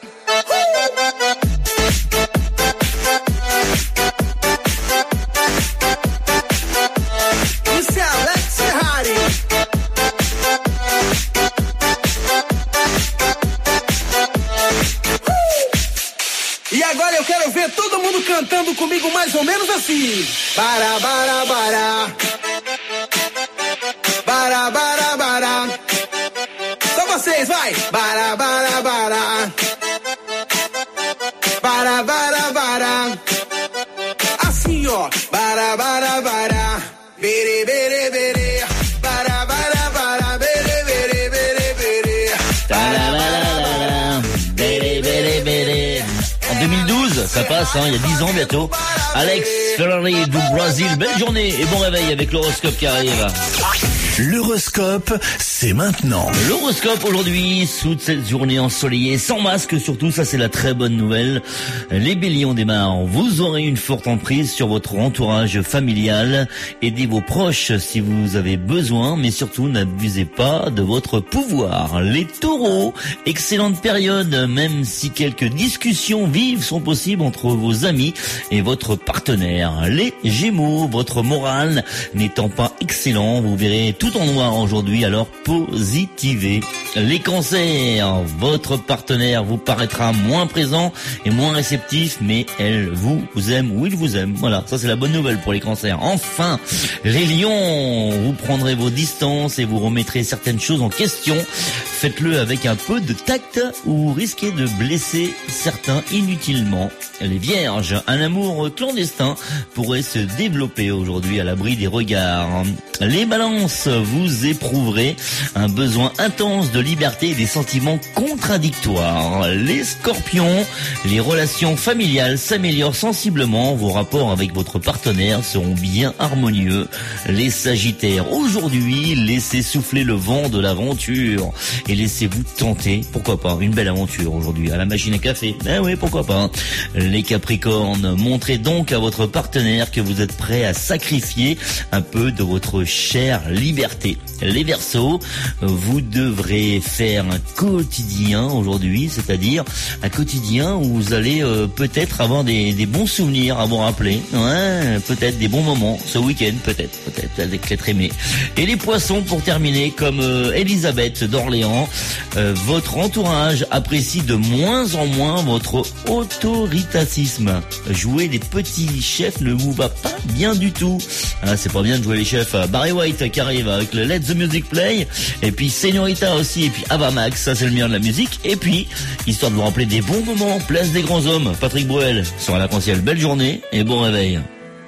Isso é Alex Ferrari. E agora eu quero ver todo mundo cantando comigo mais ou menos assim. Bara, bara, bara. Bara, bara, bara. Só vocês, vai. Bara, bara, bara. Bara, bara, bara. Assim, ó. Bara, bara, bara. Bere, bere, bere. Bara, bara, bara. Bere, bere, bere, bere. Tarararara, béré, béré, béré. En 2012, ça passe, hein, il y a 10 ans bientôt. Alex Ferrari du Brésil, belle journée et bon réveil avec l'horoscope qui arrive. L'horoscope, c'est maintenant. L'horoscope aujourd'hui, sous cette journée ensoleillée, sans masque surtout, ça c'est la très bonne nouvelle. Les béliers, on démarre. Vous aurez une forte emprise sur votre entourage familial. Aidez vos proches si vous avez besoin, mais surtout n'abusez pas de votre pouvoir. Les taureaux, excellente période, même si quelques discussions vives sont possibles entre vos amis et votre partenaire. Les gémeaux, votre morale n'étant pas excellent, vous verrez tout en noir aujourd'hui, alors positivez. Les cancers, votre partenaire vous paraîtra moins présent et moins réceptif, mais elle vous aime ou il vous aime. Voilà, ça c'est la bonne nouvelle pour les cancers. Enfin, les lions, vous prendrez vos distances et vous remettrez certaines choses en question. Faites-le avec un peu de tact ou vous risquez de blesser certains inutilement. Les vierges, un amour clandestin pourrait se développer aujourd'hui à l'abri des regards. Les balances, vous éprouverez un besoin intense de liberté et des sentiments contradictoires. Les scorpions, les relations familiales s'améliorent sensiblement, vos rapports avec votre partenaire seront bien harmonieux. Les sagittaires, aujourd'hui, laissez souffler le vent de l'aventure et laissez-vous tenter, pourquoi pas, une belle aventure aujourd'hui à la machine à café. Ben oui, pourquoi pas. Les capricornes, montrez donc à votre partenaire que vous êtes prêt à sacrifier un peu de votre chère liberté liberté. Les Verseaux, vous devrez faire un quotidien aujourd'hui, c'est-à-dire un quotidien où vous allez peut-être avoir des bons souvenirs à vous rappeler, ouais, peut-être des bons moments ce week-end, peut-être avec l'être aimé. Et les Poissons, pour terminer, comme Elisabeth d'Orléans, votre entourage apprécie de moins en moins votre autoritarisme. Jouer des petits chefs ne vous va pas bien du tout. Ah, c'est pas bien de jouer les chefs. Barry White qui arrive avec le Let the Music Play, et puis Señorita aussi, et puis Ava Max, ça c'est le meilleur de la musique. Et puis, histoire de vous rappeler des bons moments, place des grands hommes, Patrick Bruel sur l'Arc-en-Ciel. Belle journée et bon réveil.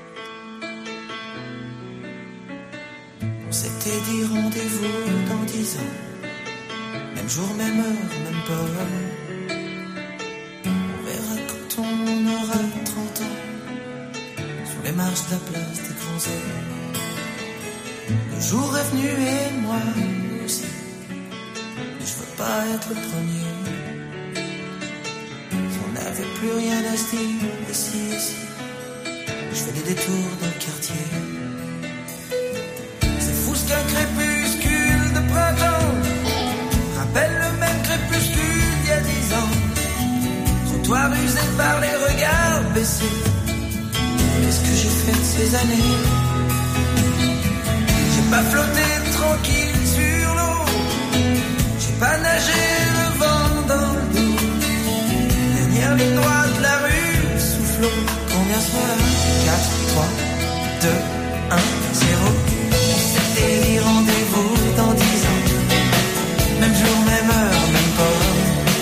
On s'était dit rendez-vous dans 10 ans, même jour, même heure, même pas. On verra quand on aura 30 ans, sur les marches de la place des grands hommes. Le jour est venu et moi aussi, mais je veux pas être le premier. Si on n'avait plus rien à se dire, ici, je fais des détours dans le quartier. C'est fou ce qu'un crépuscule de printemps rappelle le même crépuscule d'il y a 10 ans. Trottoir usé par les regards baissés. Qu'est-ce que j'ai fait de ces années? J'ai pas flotté tranquille sur l'eau, j'ai pas nagé le vent dans le dos. Dernière ligne droite de la rue, soufflons. Combien sont là? 4, 3, 2, 1, 0. On s'était dit rendez-vous dans 10 ans, même jour, même heure, même port.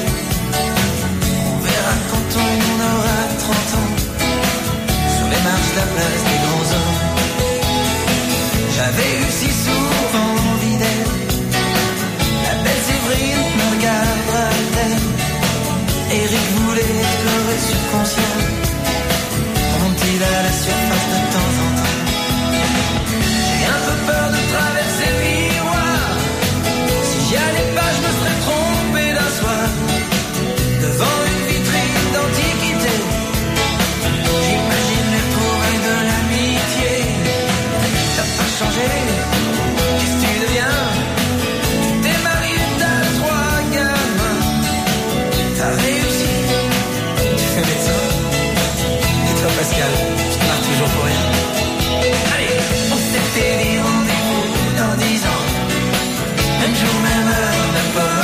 On verra quand on aura 30 ans, sur les marches de la place des grands hommes. J'avais eu si souvent envie d'elle, la belle Séverine me regardera-t-elle? Eric voulait explorer subconscient, remonte-t-il à la surface de temps en temps? J'ai un peu peur de traverser le miroir, si j'y allais pas je me serais trompé d'un soir, devant une vitrine d'antiquité. J'imagine les trouvailles de l'amitié. T'as pas changé, qu'est-ce que tu deviens? Tu t'es marié, t'as 3 gamins, t'as réussi, tu fais médecin. Et toi Pascal, tu te marres toujours pour rien. Allez, on s'était dit rendez-vous dans 10 ans, même jour, même heure, même pas.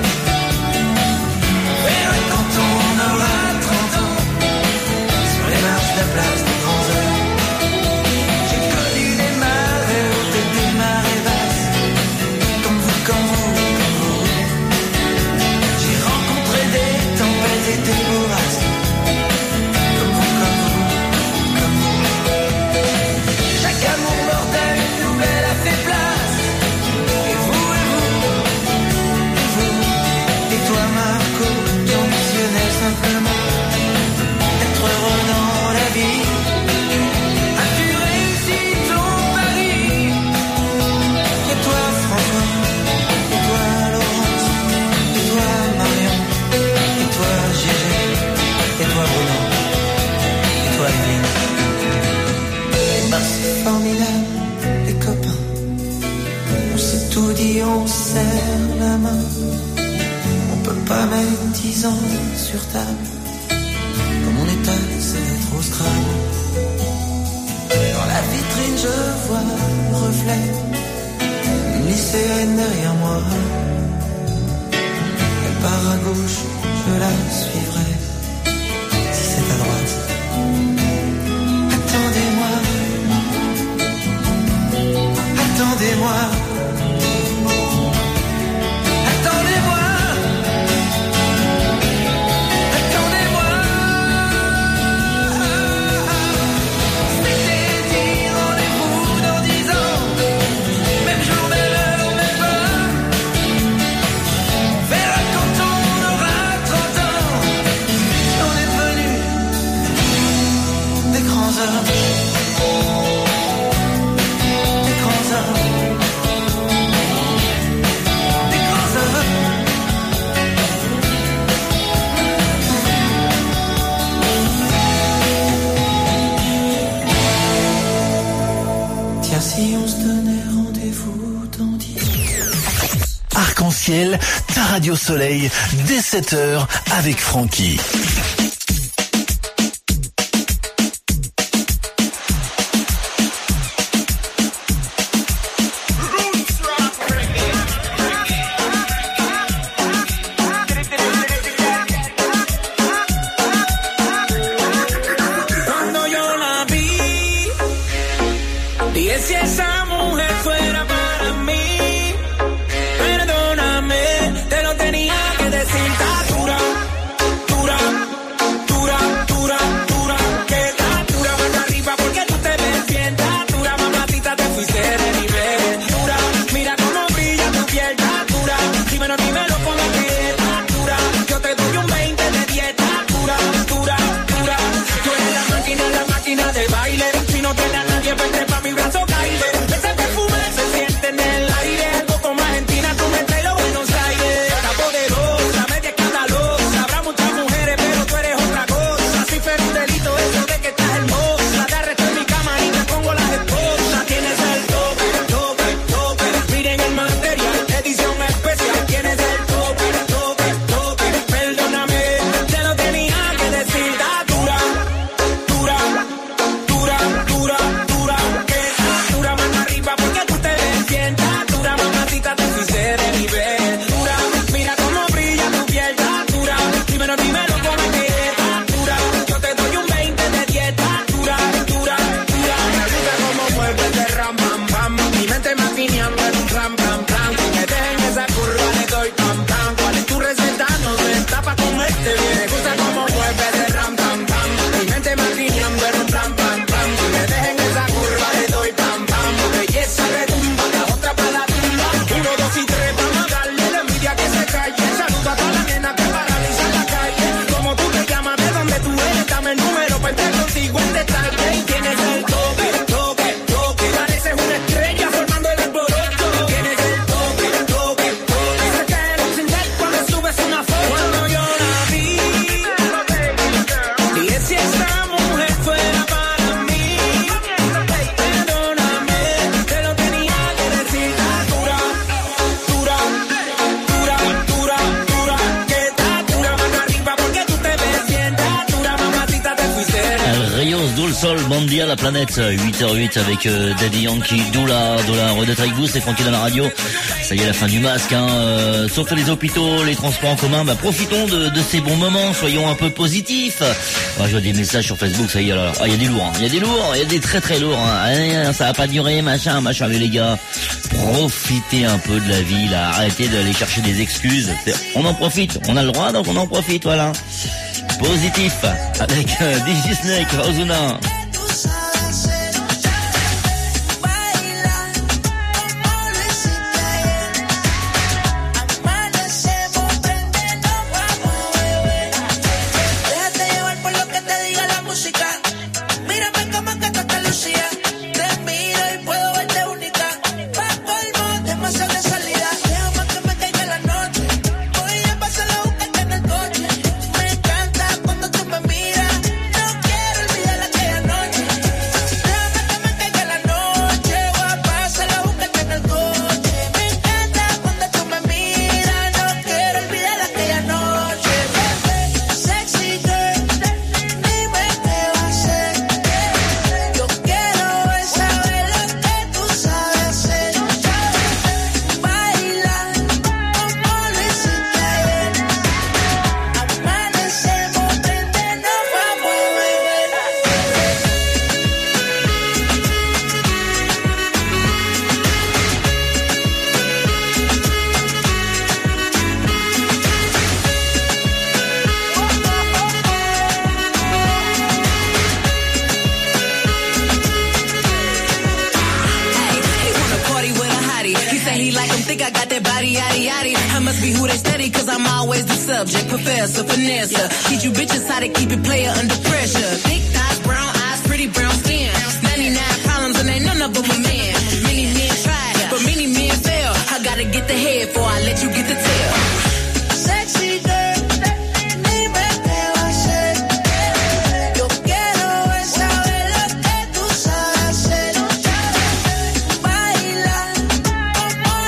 On verra quand on aura 30 ans, sur les marches de la place des grands hommes. J'ai connu des marées hautes et des marées basses, comme vous, comme vous, comme vous. J'ai rencontré des tempêtes et des bourrasques, comme vous, comme vous, comme vous. Chaque amour mortel, une nouvelle a fait place. Et vous, et toi Marco, qui ambitionnais simplement être heureux dans la vie. As-tu réussi ton pari? Et toi François, et toi Laurence, et toi Marion, et toi Gégé, et toi Bruno, et toi Evelyne. Et ben c'est formidable, les copains, on s'est tout dit, on serre la main. On peut pas mettre 10 ans sur table, comme on est assez trop scrable. Dans la vitrine je vois le reflet, une lycéenne derrière moi. Elle part à gauche, je la suivrai, si c'est à droite. Attendez-moi, attendez-moi, attendez-moi, attendez-moi. C'était dit rendez-vous dans 10 ans, même jour, même heure, même pas. On verra quand on aura 30 ans, on est devenus des grands hommes, des grands hommes. Tiens, si on se donnait rendez-vous Arc-en-ciel, ta radio soleil, dès 7h avec Francky. Cuando yo la vi, dije si esa mujer fuera para mí, perdóname, te lo tenía que decir. Está dura, dura, dura, dura, dura, que está dura más arriba porque tú te ves bien. Está dura, mamacita, te fuiste de nivel. Dura, mira cómo brilla tu piel. Está dura, dímelo como que está dura. Yo te doy un 20 de 10. Está dura, dura, dura. Tú eres la máquina de baile. Si no tienes a nadie, vente pa' mi brazo, caile. Ese perfume se siente en el aire. Algo como Argentina, tú me traes los Buenos Aires. Está poderosa, media escandalosa. Habrá muchas mujeres, pero tú eres otra cosa. Si fuera un delito eso de que estás hermosa. Te arresto en mi cama y te pongo las esposas. Tienes el tope, tope, tope. Miren el material, edición especial. Tienes el tope, tope, tope. Perdóname, te lo tenía que decir. Está dura, dura, dura, dura, dura. Que está dura más arriba porque tú te ves bien. Está dura, mamacita, te fuiste de nivel. Dura, mira cómo brilla tu piel. Está dura, dímelo como que está dura. Yo te doy un 20 de 10. Está dura, dura, dura. Me gusta cómo mueves de ram, pam, pam. Mi mente maquineando en un ram, pam, pam. Si me dejen esa curva le doy pam, pam. ¿Cuál es tu receta? No sé, está pa' comerte bien. Me gusta cómo mueves de ram, pam, pam. Mi mente maquineando en un ram, pam, pam. Si me dejen esa curva le doy pam, pam. Belleza retumba, la otra pa' la tumba. 1, 2 y 3, vamos a darle la envidia que se calle. Saluda a toda la nena que paraliza la calle. Como tú te llamas, de donde tú eres, dame el número pa' entrar contigo en detalle. Y tienes el toque, toque, toque. Pareces una estrella formando el alboroto. Tienes el toque, toque, toque. Se cae el encender cuando subes una foto. Cuando yo la vi, dije si esta mujer fuera para mí, perdóname, te lo tenía que decir. Está dura, dura, dura, dura, dura, que está dura más arriba porque tú te ves bien. Está dura, mamacita, te fuiste de Rayos Doul Sol, Bandi à la planète, 8h08 avec Daddy Yankee, Doula, on est avec vous, c'est Francky dans la radio. Ça y est, la fin du masque, hein. Sauf les hôpitaux, les transports en commun, bah profitons de ces bons moments, soyons un peu positifs. Moi, je vois des messages sur Facebook, ça y est, alors, il y a des lourds, hein. Il y a des lourds, il y a des très très lourds, hein. Ça va pas durer, machin, mais les gars, profitez un peu de la vie, là, arrêtez d'aller chercher des excuses. On en profite, on a le droit, donc on en profite, voilà. Positif, avec DJ Snake, Ozuna. Déjate llevar por lo que te diga la música. Mírame como que tú te lucía. Te miro y puedo verte única. Pa' colmo, demasiado de salida. Déjame que me caiga la noche. Voy a pasar la buscarte en el coche. Me encanta cuando tú me miras. No quiero olvidar aquella noche. Déjame que me caiga la noche. Voy a pasar la buscarte en el coche. Me encanta cuando tú me miras. No quiero olvidar aquella noche. Sexy girl, dime qué va a hacer. Yo quiero es saber lo que tú sabes hacer. Baila como lo hiciste ayer. Amanecemos, prendenos, vamos a beber. Hey, wanna party with a hottie. He say he like him, think I got that body, yaddy, yaddy. I must be who they study, cause I'm always the subject. Professor, finesse. Teach you bitches how to keep it player under pressure. Thick thighs, brown eyes, pretty brown skin. 99 problems and ain't none of them a man. Many men tried, but many men fail. I gotta get the head before I let you get the tail. Sexy girl, dime qué va a hacer. Yo quiero es saber lo que tú sabes hacer. Baila como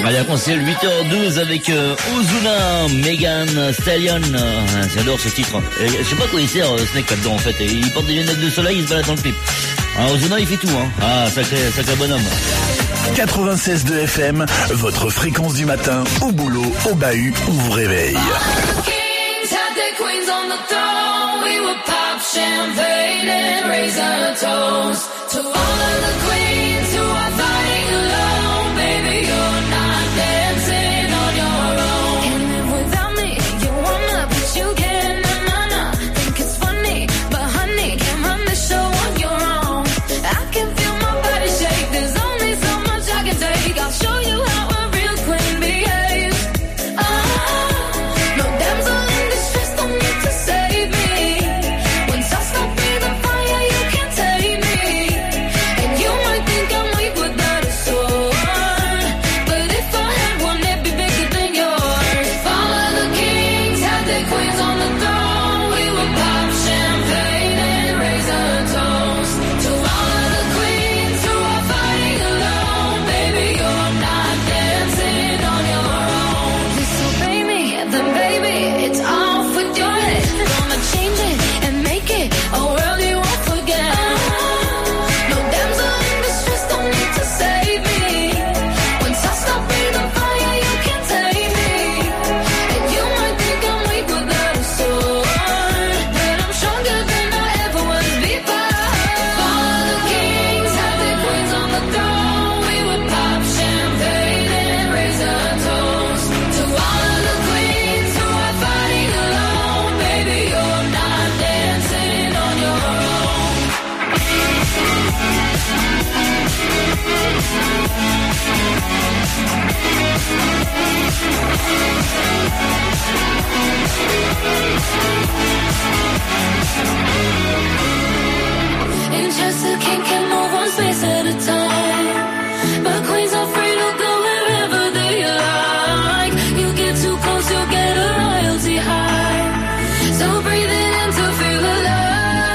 Radio Arc-en-Ciel, 8h12 avec Ozuna, Megan Stallion. J'adore ce titre. Et je sais pas quoi il sert Snake là-dedans en fait. Il porte des lunettes de soleil, il se balade dans le clip. Alors Ozuna il fait tout hein. Ah sacré bonhomme. 96.2 FM, votre fréquence du matin, au boulot, au bahut, on vous réveille. Kings had their queens on the throne. We would pop champagne and raise our toast to all of the queens who are fighting alone. Baby, you're not dancing on your own. Can't live without me. You wanna, but you can't. Nah. Think it's funny, but honey, can't run the show on your own. I can feel my body shake. There's only so much I can take. I'll show you how a real queen behaves. No damsel in distress, don't need to save me. Once I stop breathing fire, you can't take me. And you might think I'm weak without a sword, but if I had one, it'd be bigger than yours. All of the kings had their queens on the throne. We would pop champagne and raise a toast to all of the queens who are fighting alone. Baby, you're not dancing on your own. Disobey me, then baby, it's off with your head. Gonna change it and make it a world you won't forget. No damsel in distress, don't need to save me. Once I stop breathing fire, you can't take me. And you might think I'm weak without a sword, but I'm stronger than I ever was before. All of the kings had their queens on the throne. We would pop champagne and raise a toast to all of the queens who are fighting alone. Baby, you're not dancing on your own. And just a king can move one space at a time, but queens are free to go wherever they like. You get too close, you'll get a royalty high. So breathe it in to feel alive.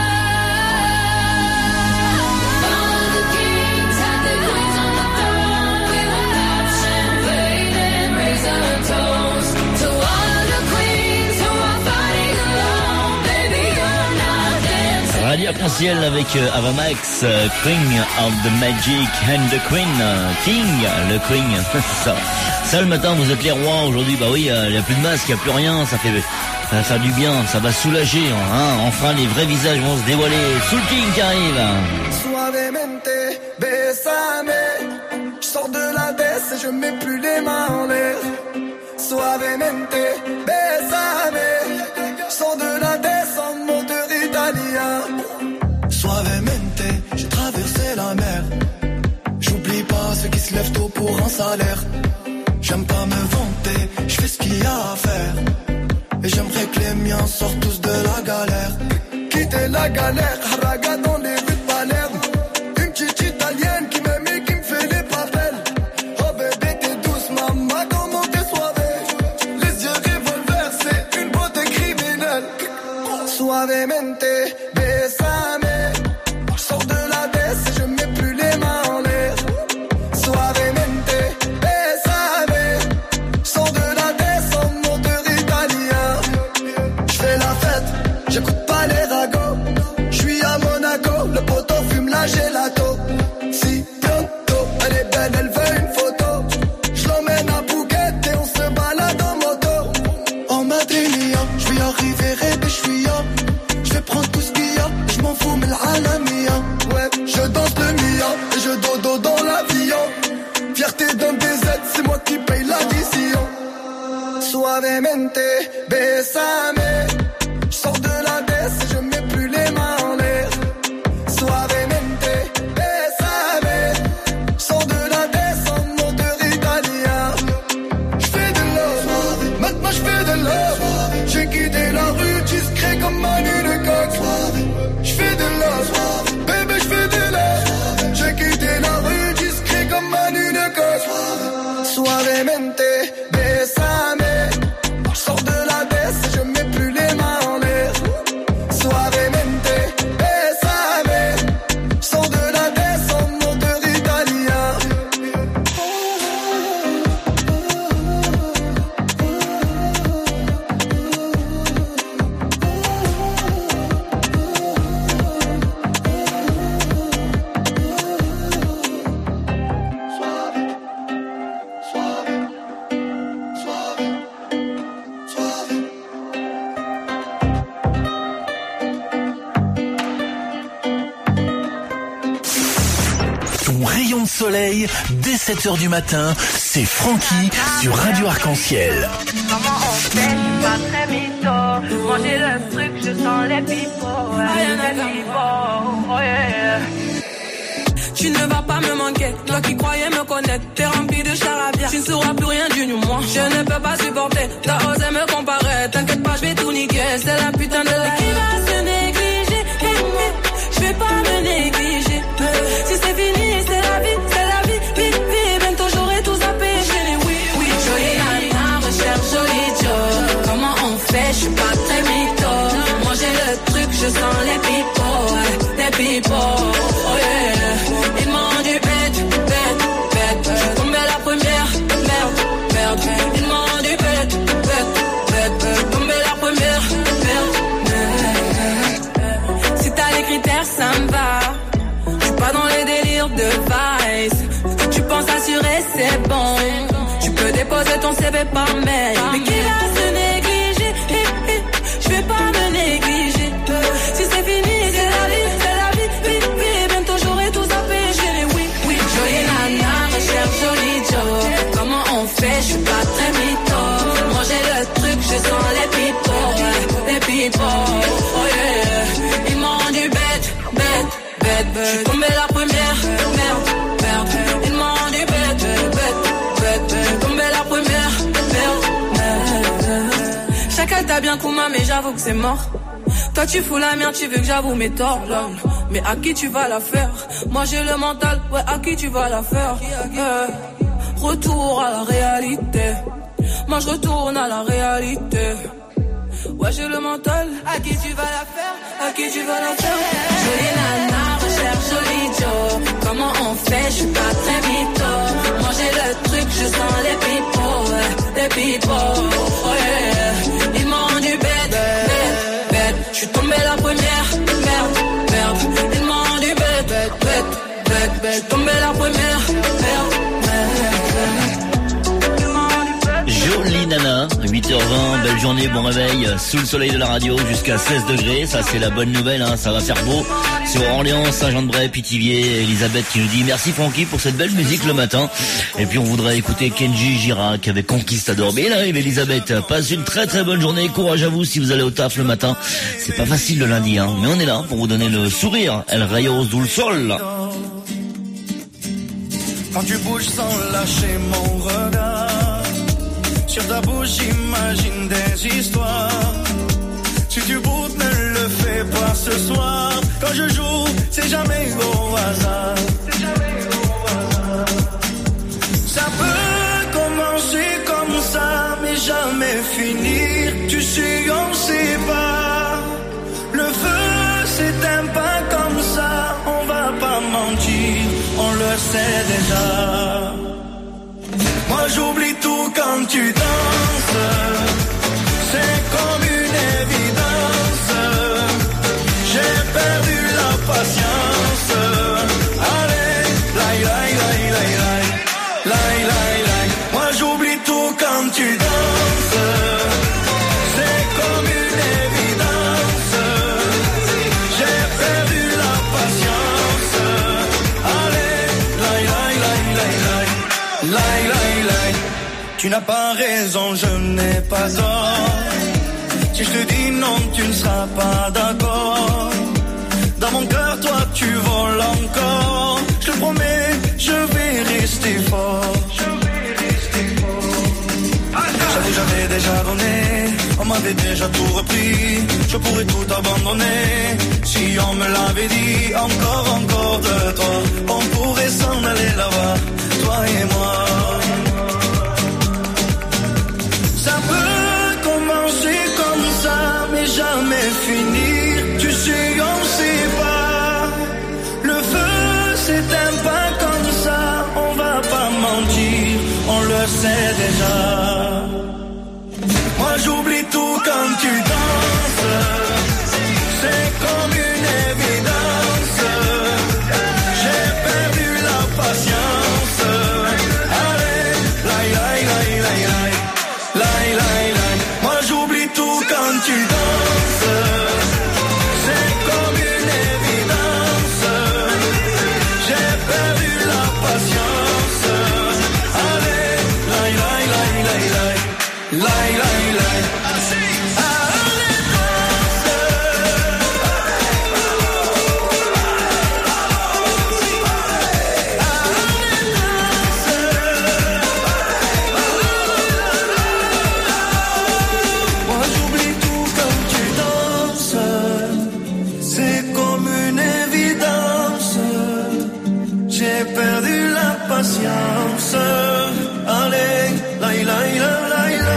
All of the kings had their queens on the throne. We would pop champagne and raise a toast to all of the queens who are fighting alone. Baby, you're not dancing. Radio Arc-en-Ciel avec Avamax, Queen of the Magic and the Queen. King, le Queen, ça. Ça le matin, vous êtes les rois aujourd'hui. Bah oui, il n'y a plus de masque, il n'y a plus rien. Ça va faire du bien, ça va soulager. Hein. Enfin, les vrais visages vont se dévoiler. Soul King qui arrive. Suavemente, besame. Je sors de la baisse et je mets plus les mains en l'air. Suavemente, besame. Je sors de la baisse en moteur italien. Suavemente, j'ai traversé la mer. J'oublie pas ceux qui se lèvent tôt pour un salaire. J'aime pas me vanter, je fais ce qu'il y a à faire. Et j'aimerais que les miens sortent tous de la galère. Quitter la galère, haraga dans les rues de Palerme. Une petite italienne qui m'aime et qui me fait les papels. Oh bébé t'es douce maman, comment t'es soivée. Les yeux revolver, c'est une beauté criminelle. Suavemente, besame. Je sors de la baisse et je mets plus les mains en l'air. Suavemente, besame. Je sors de la baisse en moteur italien. Je fais la fête, j'écoute pas les ragots. Je suis à Monaco, le poteau fume la gelato. Si bientôt, elle est belle, elle veut une photo. Je l'emmène à Phuket et on se balade en moto. En Madrinia, je vais arriver rêver, je suis là. Je vais prendre tout ce qu'il y a, je m'en fous mais l'alamia. Ouais, je danse le mia et je dodo dans l'avion. Fierté d'un DZ, c'est moi qui paye l'addition. Suavemente, besame. Je sors de la baisse et je mets plus les mains en l'air. Suavemente, besame. Je sors de la baisse en moteur italien. Je fais de love, maintenant je fais de love. J'ai quitté la rue discret comme Manu de Coq. Je fais de love, bébé je fais de love. J'ai quitté la rue discret comme Manu de Coq. Suavemente, besame. Je sors de la baisse et je mets rayon de soleil dès 7h du matin. C'est Francky sur Radio Arc-en-Ciel. Comment on fait, je suis pas très mytho. Manger le truc, je sens les pipos. Les pipos, oh yeah. Tu ne vas pas me manquer, toi qui croyais me connaître. T'es rempli de charabia, tu ne sauras plus rien du nous moi. Je ne peux pas supporter, t'as osé me comparer. T'inquiète pas, je vais tout niquer, c'est la putain de la qui va se négliger. Je vais pas me négliger. Si c'est fini, c'est la vie, vie. Bientôt j'aurai tout zappé. J'ai les oui, jolie nana, recherche joli Joe. Comment on fait, je suis pas très mytho. Manger le truc, je sens les pipos, les pipos, oh yeah. Il m'a rendu bête. Je suis tombé la première, merde. Il m'a rendu bête. Je suis tombé la première, merde. Si t'as les critères, ça me va. Je suis pas dans les délires de vice. Tu penses assurer, c'est bon. Tu peux déposer ton CV par mail. Mais qui va se négliger? Je vais pas me négliger. Si c'est fini, c'est la vie, vie. Bientôt j'aurai tout zappé. J'ai les oui, jolie nana, recherche joli Joe. Comment on fait, je suis pas très mytho. Manger le truc, je sens les pipos, oh yeah. Ils m'ont rendu bête. Je suis tombé la première, merde. Ils m'ont rendu bête. Je suis tombé la première, merde. Chacun t'a bien Kouma, mais j'avoue que c'est mort. Toi tu fous la merde, tu veux que j'avoue mes torts, lol. Mais à qui tu vas la faire? Moi j'ai le mental, ouais, à qui tu vas la faire? Retour à la réalité. Moi je retourne à la réalité. Ouais j'ai le mental, à qui tu vas la faire? À qui tu vas la faire? Jolie nana, recherche joli Joe. Comment on fait, je suis pas très mytho. Manger le truc, je sens les pipos, oh yeah. Ils m'ont rendu bête. Je suis tombé la première, merde. Ils m'ont rendu bête. Je suis tombé la première, merde. Jolie nana, 8h20, belle journée, bon réveil, sous le soleil de la radio jusqu'à 16 degrés, ça c'est la bonne nouvelle, hein, ça va faire beau. Sur Orléans, Saint-Jean-de-Bray, Pithiviers, Elisabeth qui nous dit merci Francky pour cette belle musique le matin. Et puis on voudrait écouter Kenji Girac avec Conquistador. Mais il arrive Elisabeth, passe une très très bonne journée, courage à vous si vous allez au taf le matin. C'est pas facile le lundi, hein, mais on est là pour vous donner le sourire. El Rayos du Sol. Quand tu bouges sans lâcher mon regard, sur ta bouche j'imagine des histoires. Si tu boudes ne le fais pas ce soir. Quand je joue c'est jamais au hasard. Ça peut commencer comme ça mais jamais finir. Tu sais on sait pas. Le feu s'éteint pas comme ça. On va pas mentir, on le sait déjà. Moi j'oublie tout quand tu danses. C'est comme une évidence. J'ai perdu la patience. Allez, laï. Moi j'oublie tout quand tu danses. C'est comme une évidence. J'ai perdu la patience. Allez, laï. Tu n'as pas raison, je n'ai pas tort. Si je te dis non, tu ne seras pas d'accord. Dans mon cœur, toi, tu voles encore. Je te promets, je vais rester fort. J'avoue, j'avais déjà donné. On m'avait déjà tout repris. Je pourrais tout abandonner. Si on me l'avait dit, encore de toi. On pourrait s'en aller là-bas, toi et moi. Ça peut commencer comme ça, mais jamais finir. Tu sais, on sait pas. Le feu s'éteint pas comme ça. On va pas mentir, on le sait déjà. Moi j'oublie tout quand tu danses. C'est comme une évidence. J'ai perdu la patience. Allez, laï. Moi j'oublie tout quand tu danses. C'est comme une évidence. J'ai perdu la j'ai perdu la patience. Allez, laï, laï, la, laï, la.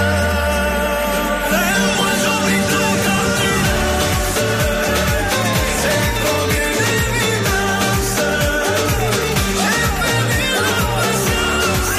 Moi j'oublie tout quand tu danses. C'est comme une évidence. J'ai perdu la patience.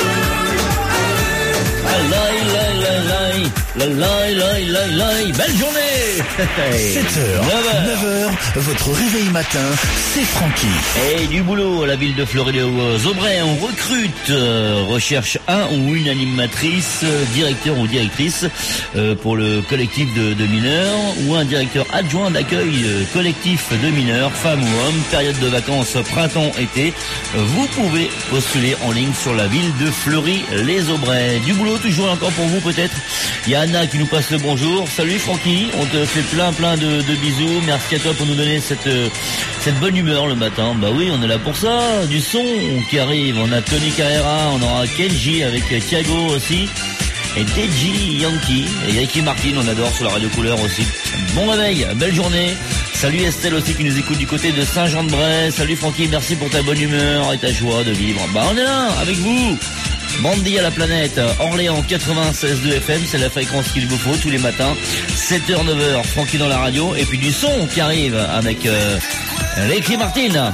Belle journée. 7h, 9h, votre réveil matin, c'est Francky. Et du boulot à la ville de Fleury-les-Aubrais, on recrute, recherche un ou une animatrice, directeur ou directrice pour le collectif de mineurs, ou un directeur adjoint d'accueil collectif de mineurs, femmes ou hommes, période de vacances printemps-été. Vous pouvez postuler en ligne sur la ville de Fleury-les-Aubrais. Du boulot toujours encore pour vous peut-être. Il y a Anna qui nous passe le bonjour. Salut Francky, on te fait plein de bisous. Merci à toi pour nous donner cette bonne humeur le matin. Bah oui, on est là pour ça. Du son qui arrive. On a Tony Carrera, on aura Kenji avec Thiago aussi. Et Deji Yankee et Ricky Martin, on adore sur la radio couleur aussi. Bon réveil, belle journée. Salut Estelle aussi qui nous écoute du côté de Saint-Jean-de-Bray. Salut Francky, merci pour ta bonne humeur et ta joie de vivre. Bah on est là avec vous. Bandi à la planète, Orléans 96.2 FM, c'est la fréquence qu'il vous faut tous les matins, 7h, 9h, Francky dans la radio, et puis du son qui arrive avec Ricky Martin.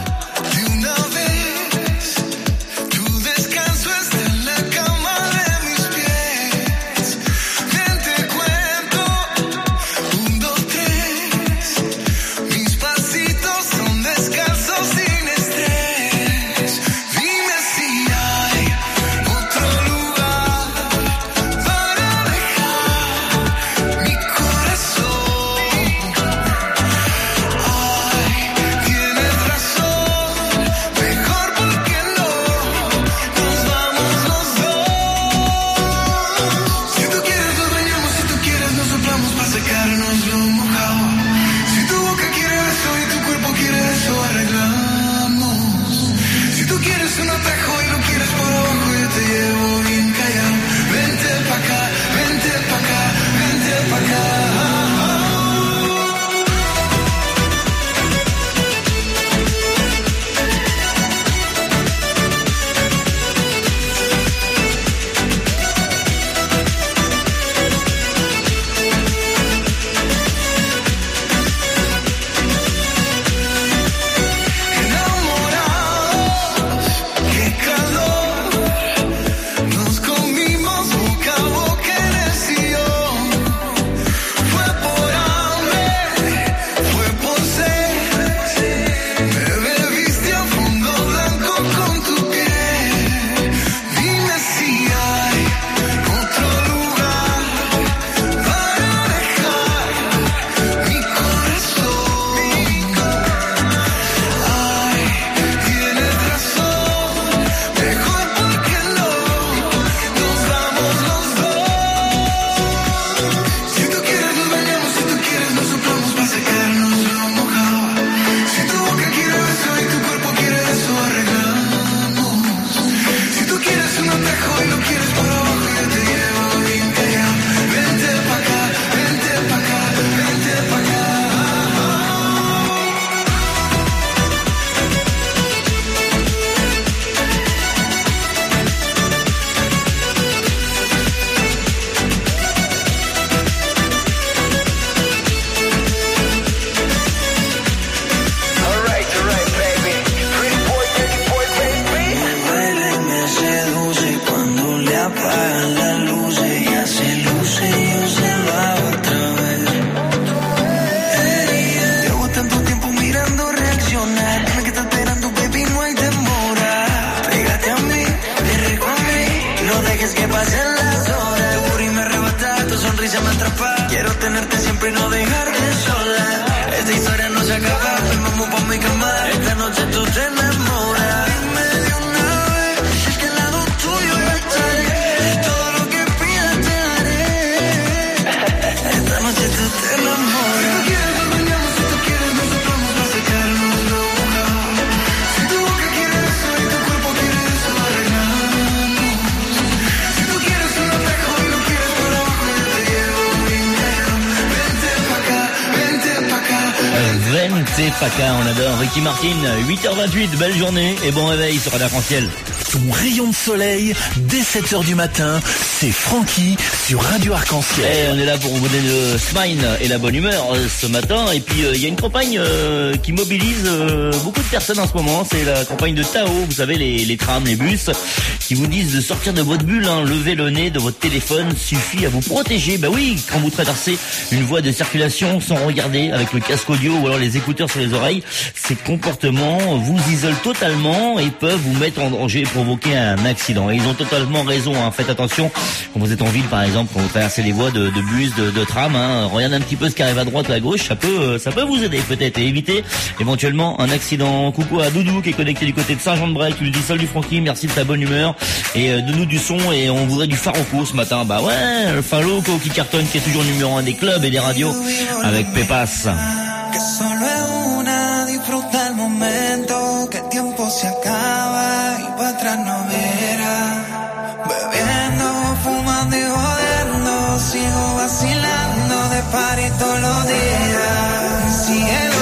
C'est Faka, on adore. Ricky Martin, 8h28, belle journée et bon réveil sur Radio Arc-en-Ciel. Ton rayon de soleil, dès 7h du matin, c'est Francky sur Radio Arc-en-Ciel. Et on est là pour vous donner le smile et la bonne humeur ce matin. Et puis il y a une campagne qui mobilise beaucoup de personnes en ce moment. C'est la campagne de Tao, vous savez, les trams, les bus, qui vous disent de sortir de votre bulle, hein. Levez le nez de votre téléphone, suffit à vous protéger. Bah oui, quand vous traversez une voie de circulation sans regarder, avec le casque audio ou alors les écouteurs sur les oreilles, ces comportements vous isolent totalement et peuvent vous mettre en danger et provoquer un accident. Et ils ont totalement raison, hein. Faites attention quand vous êtes en ville par exemple, quand vous traversez les voies de bus, de tram, hein. Regardez un petit peu ce qui arrive à droite ou à gauche, ça peut vous aider peut-être et éviter éventuellement un accident. Coucou à Doudou qui est connecté du côté de Saint-Jean-de-Bray, qui lui dit salut Francky, merci de ta bonne humeur et donne-nous du son et on voudrait du Faroco ce matin. Bah ouais, le Faroco qui cartonne, qui est toujours numéro 1 des clubs et des radios avec Pepas. Que solo es una, disfruta el momento, que el tiempo se acaba y para atrás no verá. Bebiendo, fumando y jodiendo, sigo vacilando de party todos los días. Cielo.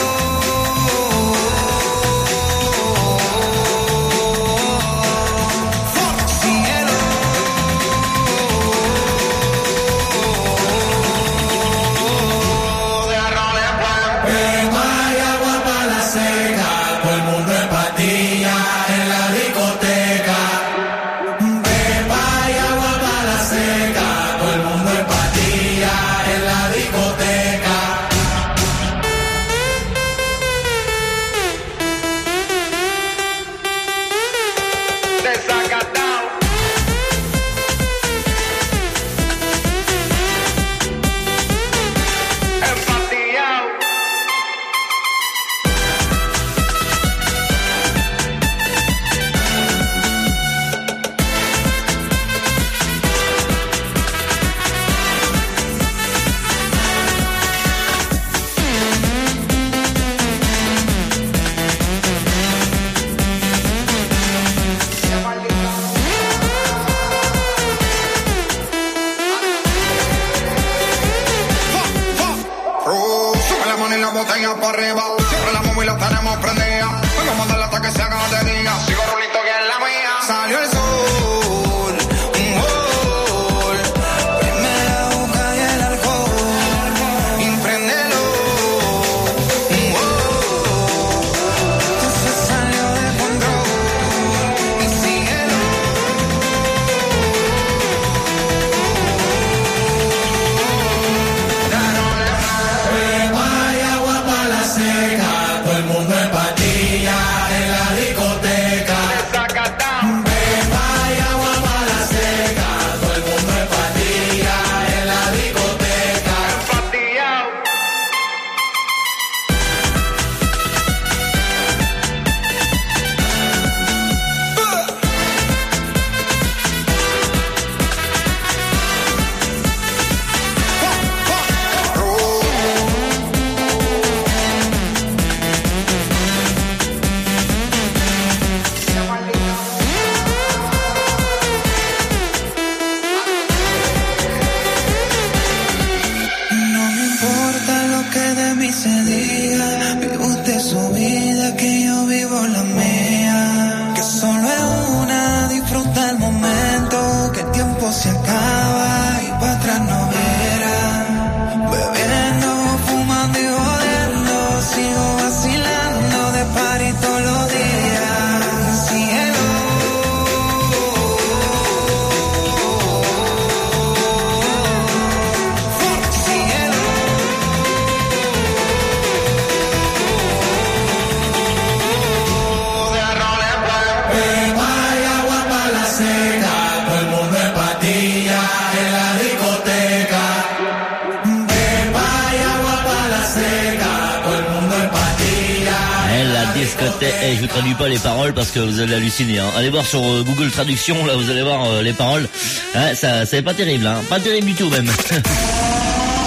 Et je vous traduis pas les paroles parce que vous allez halluciner, hein. Allez voir sur Google Traduction, là vous allez voir les paroles. Hein, ça c'est pas terrible, hein. Pas terrible du tout même.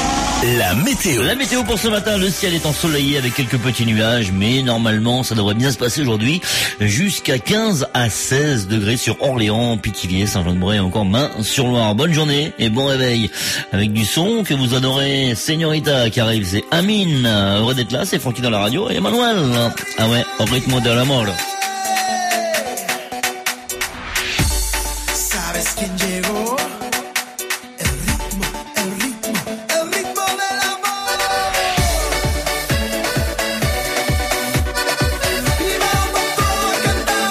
La météo. La météo pour ce matin, le ciel est ensoleillé avec quelques petits nuages, mais normalement ça devrait bien se passer aujourd'hui, jusqu'à 15 à 16 degrés sur Orléans, Pithiviers, Saint-Jean-de-Bray, encore Main-sur-Loire. Bonne journée et bon réveil avec du son que vous adorez. Señorita qui arrive, c'est Amine. Heureux d'être là, c'est Francky dans la radio et Emmanuel. Ah ouais, au rythme de l'amour. ¿Sabes quién llegó? El ritmo del amor. Y vamos todos a cantar.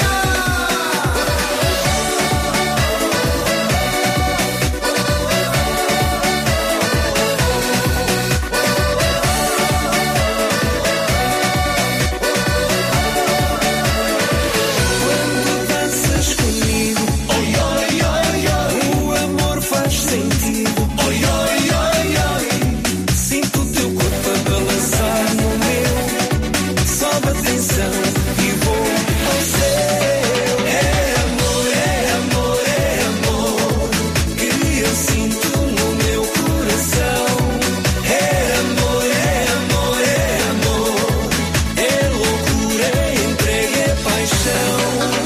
Cuando danzas conmigo, oy, oy, oy, oy, o amor faz sentido. Oy, oy, oy, oy, sinto teu corpo a balançar no meu. Sobe a tensão e vou ao céu. É amor, é amor, é amor que eu sinto no meu coração. É amor, é amor, é amor. É loucura, é entrega, é paixão.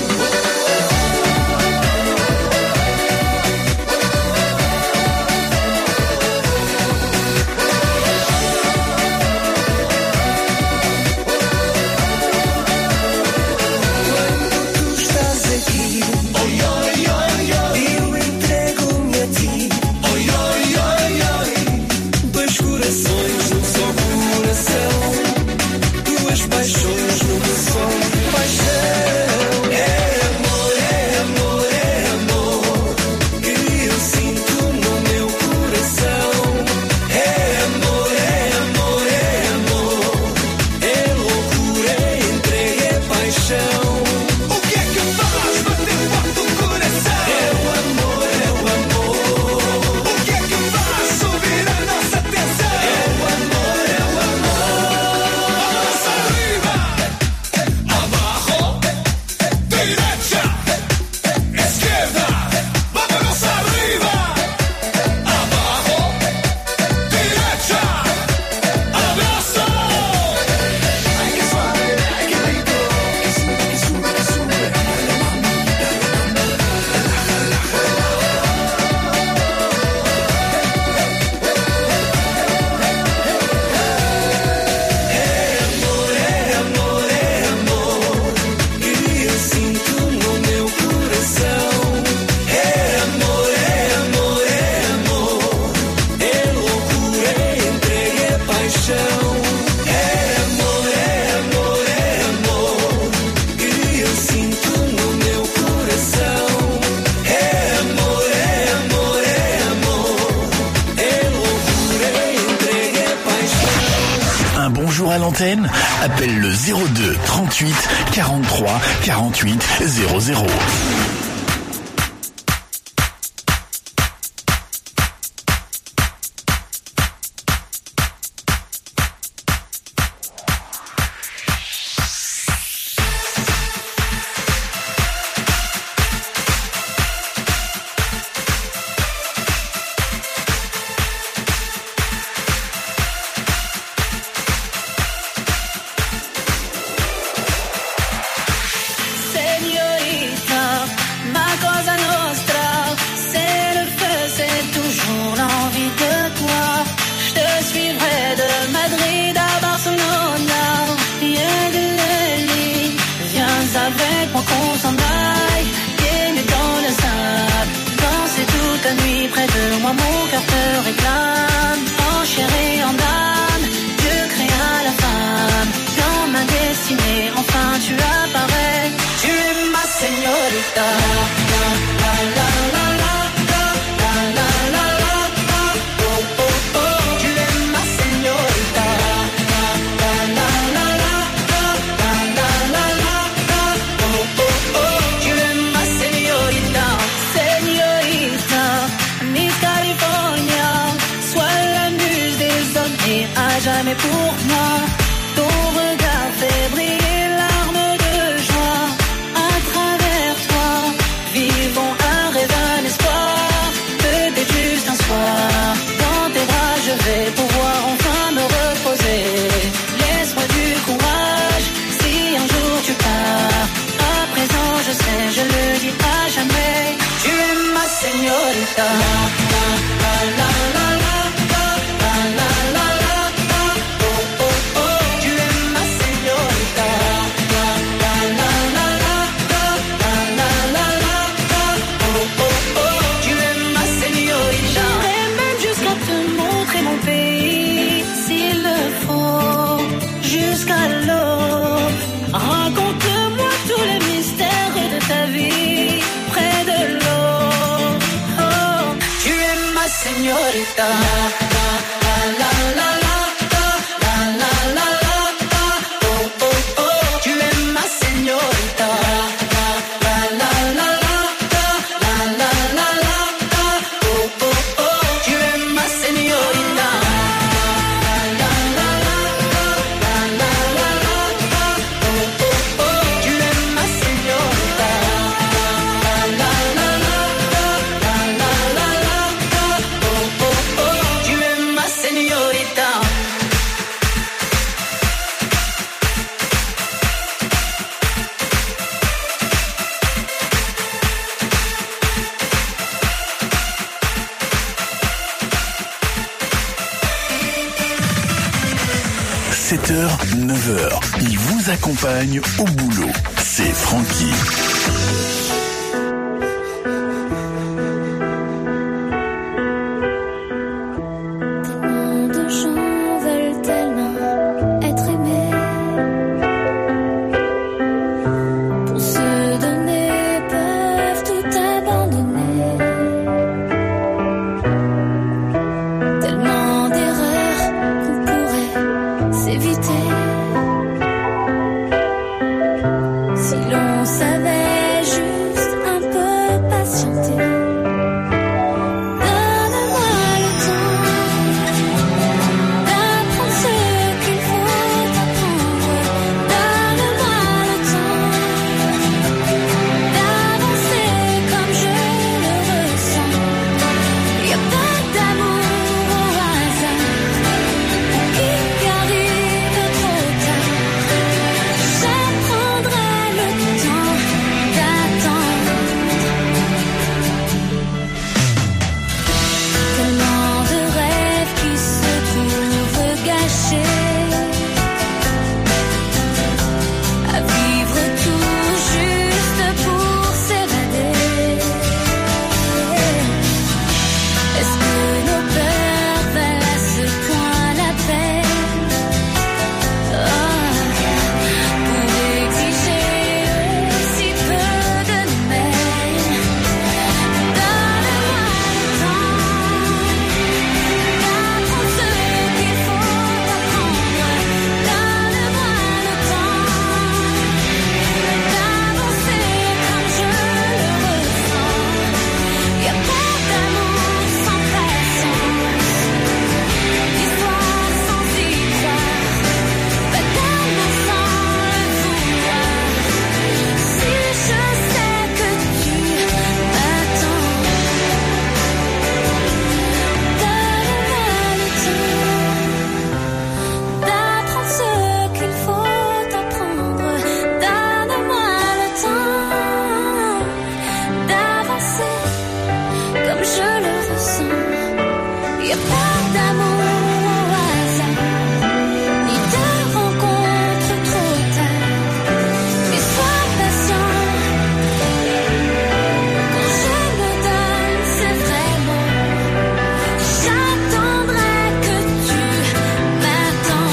Quando tu estás aqui, oi, oi, oi, oi, eu entrego-me a ti, oi, oi, oi, oi, dois corações num só coração, duas paixões numa só paixão. É amor, é amor, é amor que eu sinto no meu coração. É amor, é amor, é amor, é loucura, é entrega, é paixão. O que é que faz bater forte o coração? É o amor, é o amor. O que é que faz subir a nossa tensão? É o amor, é o amor. Vamos arriba, abajo, derecha, izquierda. Vámonos arriba, abajo, derecha, abrazo. Ay, que suave, ay, que rico, que sube, que sube, que sube. É amor, é amor, é amor que eu sinto no meu coração. É amor, é amor, é amor. É loucura, é entrega, é paixão. É amor, é amor, é amor que eu sinto no meu coração. É amor, é amor, é amor. É loucura, é entrega, é paixão. Un bonjour à l'antenne? Appelle le 02 38 43 48 00. Señorita, ma cosa nostra, c'est le feu, c'est toujours l'envie de toi. Je te suivrai de Madrid à Barcelona, rien de l'ennemi. Viens avec moi qu'on s'en aille, pieds nus dans le sable, danser toute la nuit près de moi, mon cœur te réclame. En chair et en âme, Dieu créa la femme, dans ma destinée, enfin tu apparais. Tu es ma señorita. La, la, la, la, la, la, la, la, la, la, la, oh, oh, oh. Tu es ma señorita. La, la, la, la, la, la, la, la, la, la, la, oh, oh, oh. Tu es ma señorita. Señorita, Miss California, sois la muse des hommes et à jamais pour moi. Ton regard fait briller l'arme de joie. À travers toi, señorita. La la la la la la la la la la. Oh oh oh, tu es ma señorita. La la la la la la la la la la la. Oh oh oh, tu es ma señorita. J'irai même jusqu'à te montrer mon pays, s'il le faut, jusqu'à l'eau. Raconte-moi tous les mystères de ta vie, près de l'eau. Oh, tu es ma señorita. La la la la la la la la la la. Oh oh oh, tu es ma señorita. La la la la la la la la la la. Oh oh oh, tu es ma señorita. La la la la la la la la la. Oh oh oh, tu es ma señorita. La la la la la la la la la. Oh oh oh, tu es ma señorita. 7h, 9h, il vous accompagne au boulot. C'est Francky. Tellement de gens veulent tellement être aimés. Pour se donner, peuvent tout abandonner. Tellement d'erreurs qu'on pourrait s'éviter. Si l'on savait juste un peu patienter. Donne-moi le temps d'apprendre ce qu'il faut apprendre. Donne-moi le temps d'avancer comme je le ressens. Y a pas d'amour au hasard qui arrive trop tard. J'apprendrai le temps d'attendre. Tellement de rêves qui se trouvent gâchés. À vivre tout juste pour s'évader. Est-ce que nos peurs valent à ce point la peine? Pour exiger si peu de nous-mêmes. Donne-moi le temps d'apprendre ce qu'il faut apprendre. Donne-moi le temps d'avancer comme je le ressens. Y a pas d'amour sans patience, d'histoire sans histoire, pas d'amour sans le vouloir. Si je sais que tu m'attends, donne-moi le temps d'apprendre ce qu'il faut apprendre. Donne-moi le temps d'avancer comme je le ressens. Y a pas d'amour au hasard, ni de rencontre trop tard. Mais sois patient, quand je me donne, c'est vraiment. J'attendrai que tu m'attends.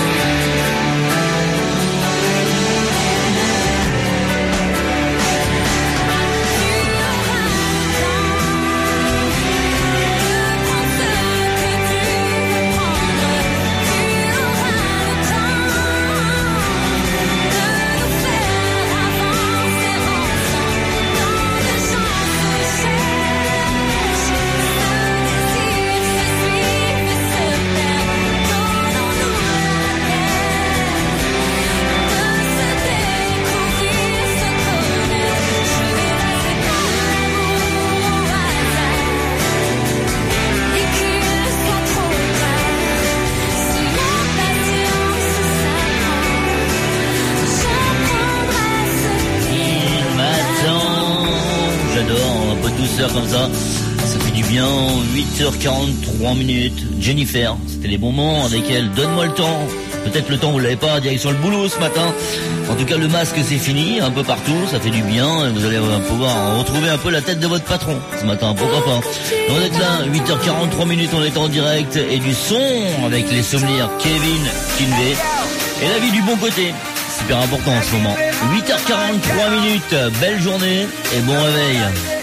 J'adore, un peu de douceur comme ça. Ça fait du bien. 8h43 minutes. Jennifer, c'était les bons moments avec elle. Donne-moi le temps. Peut-être le temps vous l'avez pas, direction le boulot ce matin. En tout cas, le masque c'est fini, un peu partout, ça fait du bien. Et vous allez pouvoir retrouver un peu la tête de votre patron ce matin, pourquoi pas. On est là, 8h43 minutes, on est en direct. Et du son avec les sommeliers Kevin Kinvey. Et la vie du bon côté, super important en ce moment. 8h43 minutes, belle journée et bon réveil.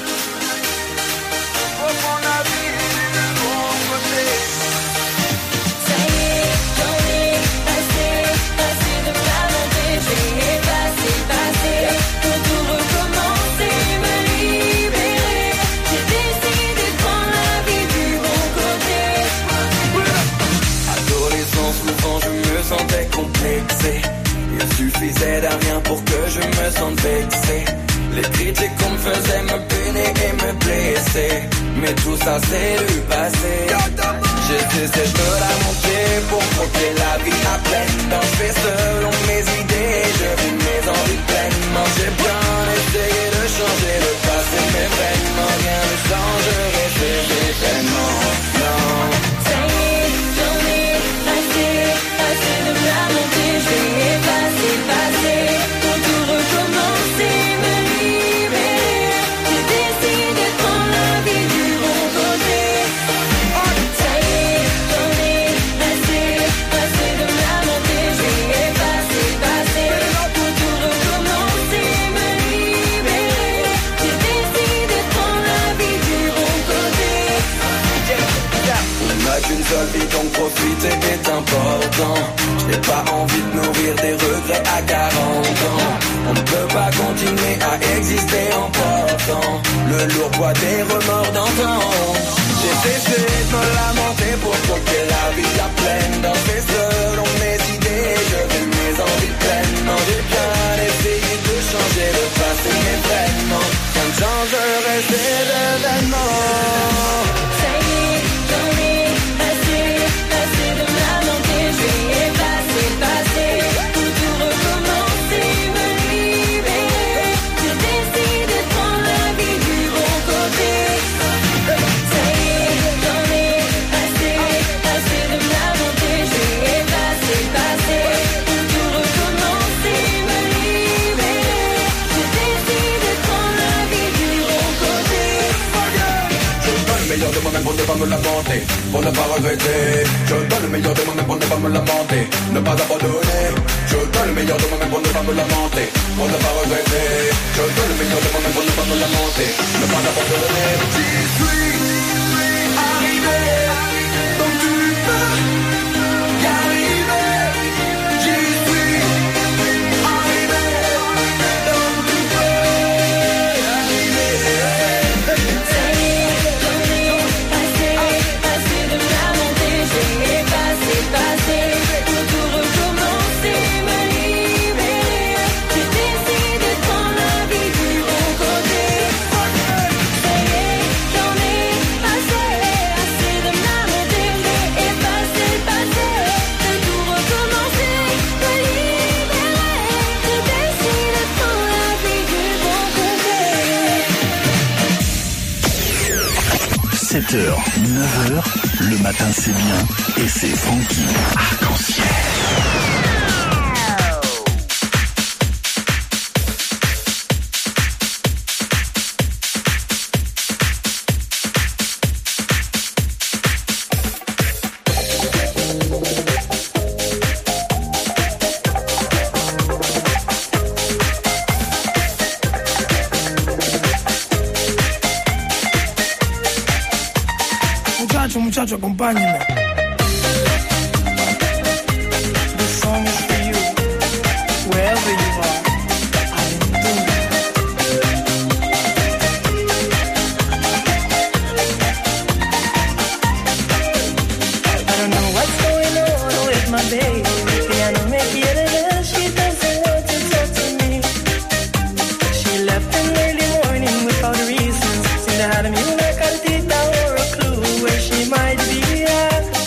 Complexé. Il suffisait d'un rien pour que je me sente vexé. Les critiques qu'on me faisait me peiner et me blesser. Mais tout ça c'est du passé. J'ai cessé de la monter pour croquer la vie à pleine. Quand je fais selon mes idées, je vis mes envies pleinement. J'ai bien essayé de changer le passé, mais vraiment rien ne changerait ces événements. Non. Assez de la montée, je vais passer pour tout recommencer, me libérer. J'ai décidé de prendre la vie du bon côté. Ça y est, j'en ai assez de la montée, je vais passer pour tout recommencer, me libérer. J'ai décidé de prendre la vie du bon côté. On n'a qu'une seule vie, donc profiter est important. J'ai pas envie de nourrir des regrets à 40 ans. On ne peut pas continuer à exister en portant le lourd poids des remords d'antan. J'ai cessé de me lamenter pour croquer la vie à pleine. Danser selon mes idées, je vis mes envies pleinement. J'ai bien essayé de changer le passé, mais vraiment rien ne changerait ces événements. De moi-même pour ne pas me lamenter, pour ne pas regretter. Je donne le meilleur de moi-même pour ne pas me lamenter, ne pas abandonner. Je donne le meilleur de moi-même pour ne pas me lamenter, pour ne pas regretter. Je donne le meilleur de moi-même pour ne pas me lamenter, ne pas abandonner. J'y suis arrivé, donc tu peux y arriver. J'y suis arrivé, donc tu peux y arriver. Pour tout recommencer, me libérer. J'ai décidé de prendre la vie du bon côté. Ça y est, j'en ai assez de ma montée. J'ai effacé le passé, de tout recommencer, me libérer. J'ai décidé de prendre la vie du bon côté. 7h, 9h, le matin c'est bien et c'est Francky. Arc-en-ciel. Muchacho, acompáñeme. This song is for you, wherever you are. I don't know what's going on with my baby. Ella no me quiere ver, she doesn't want to talk to me. She left in early morning without reasons. Seemed to have me una cartita or a clue where she might be at.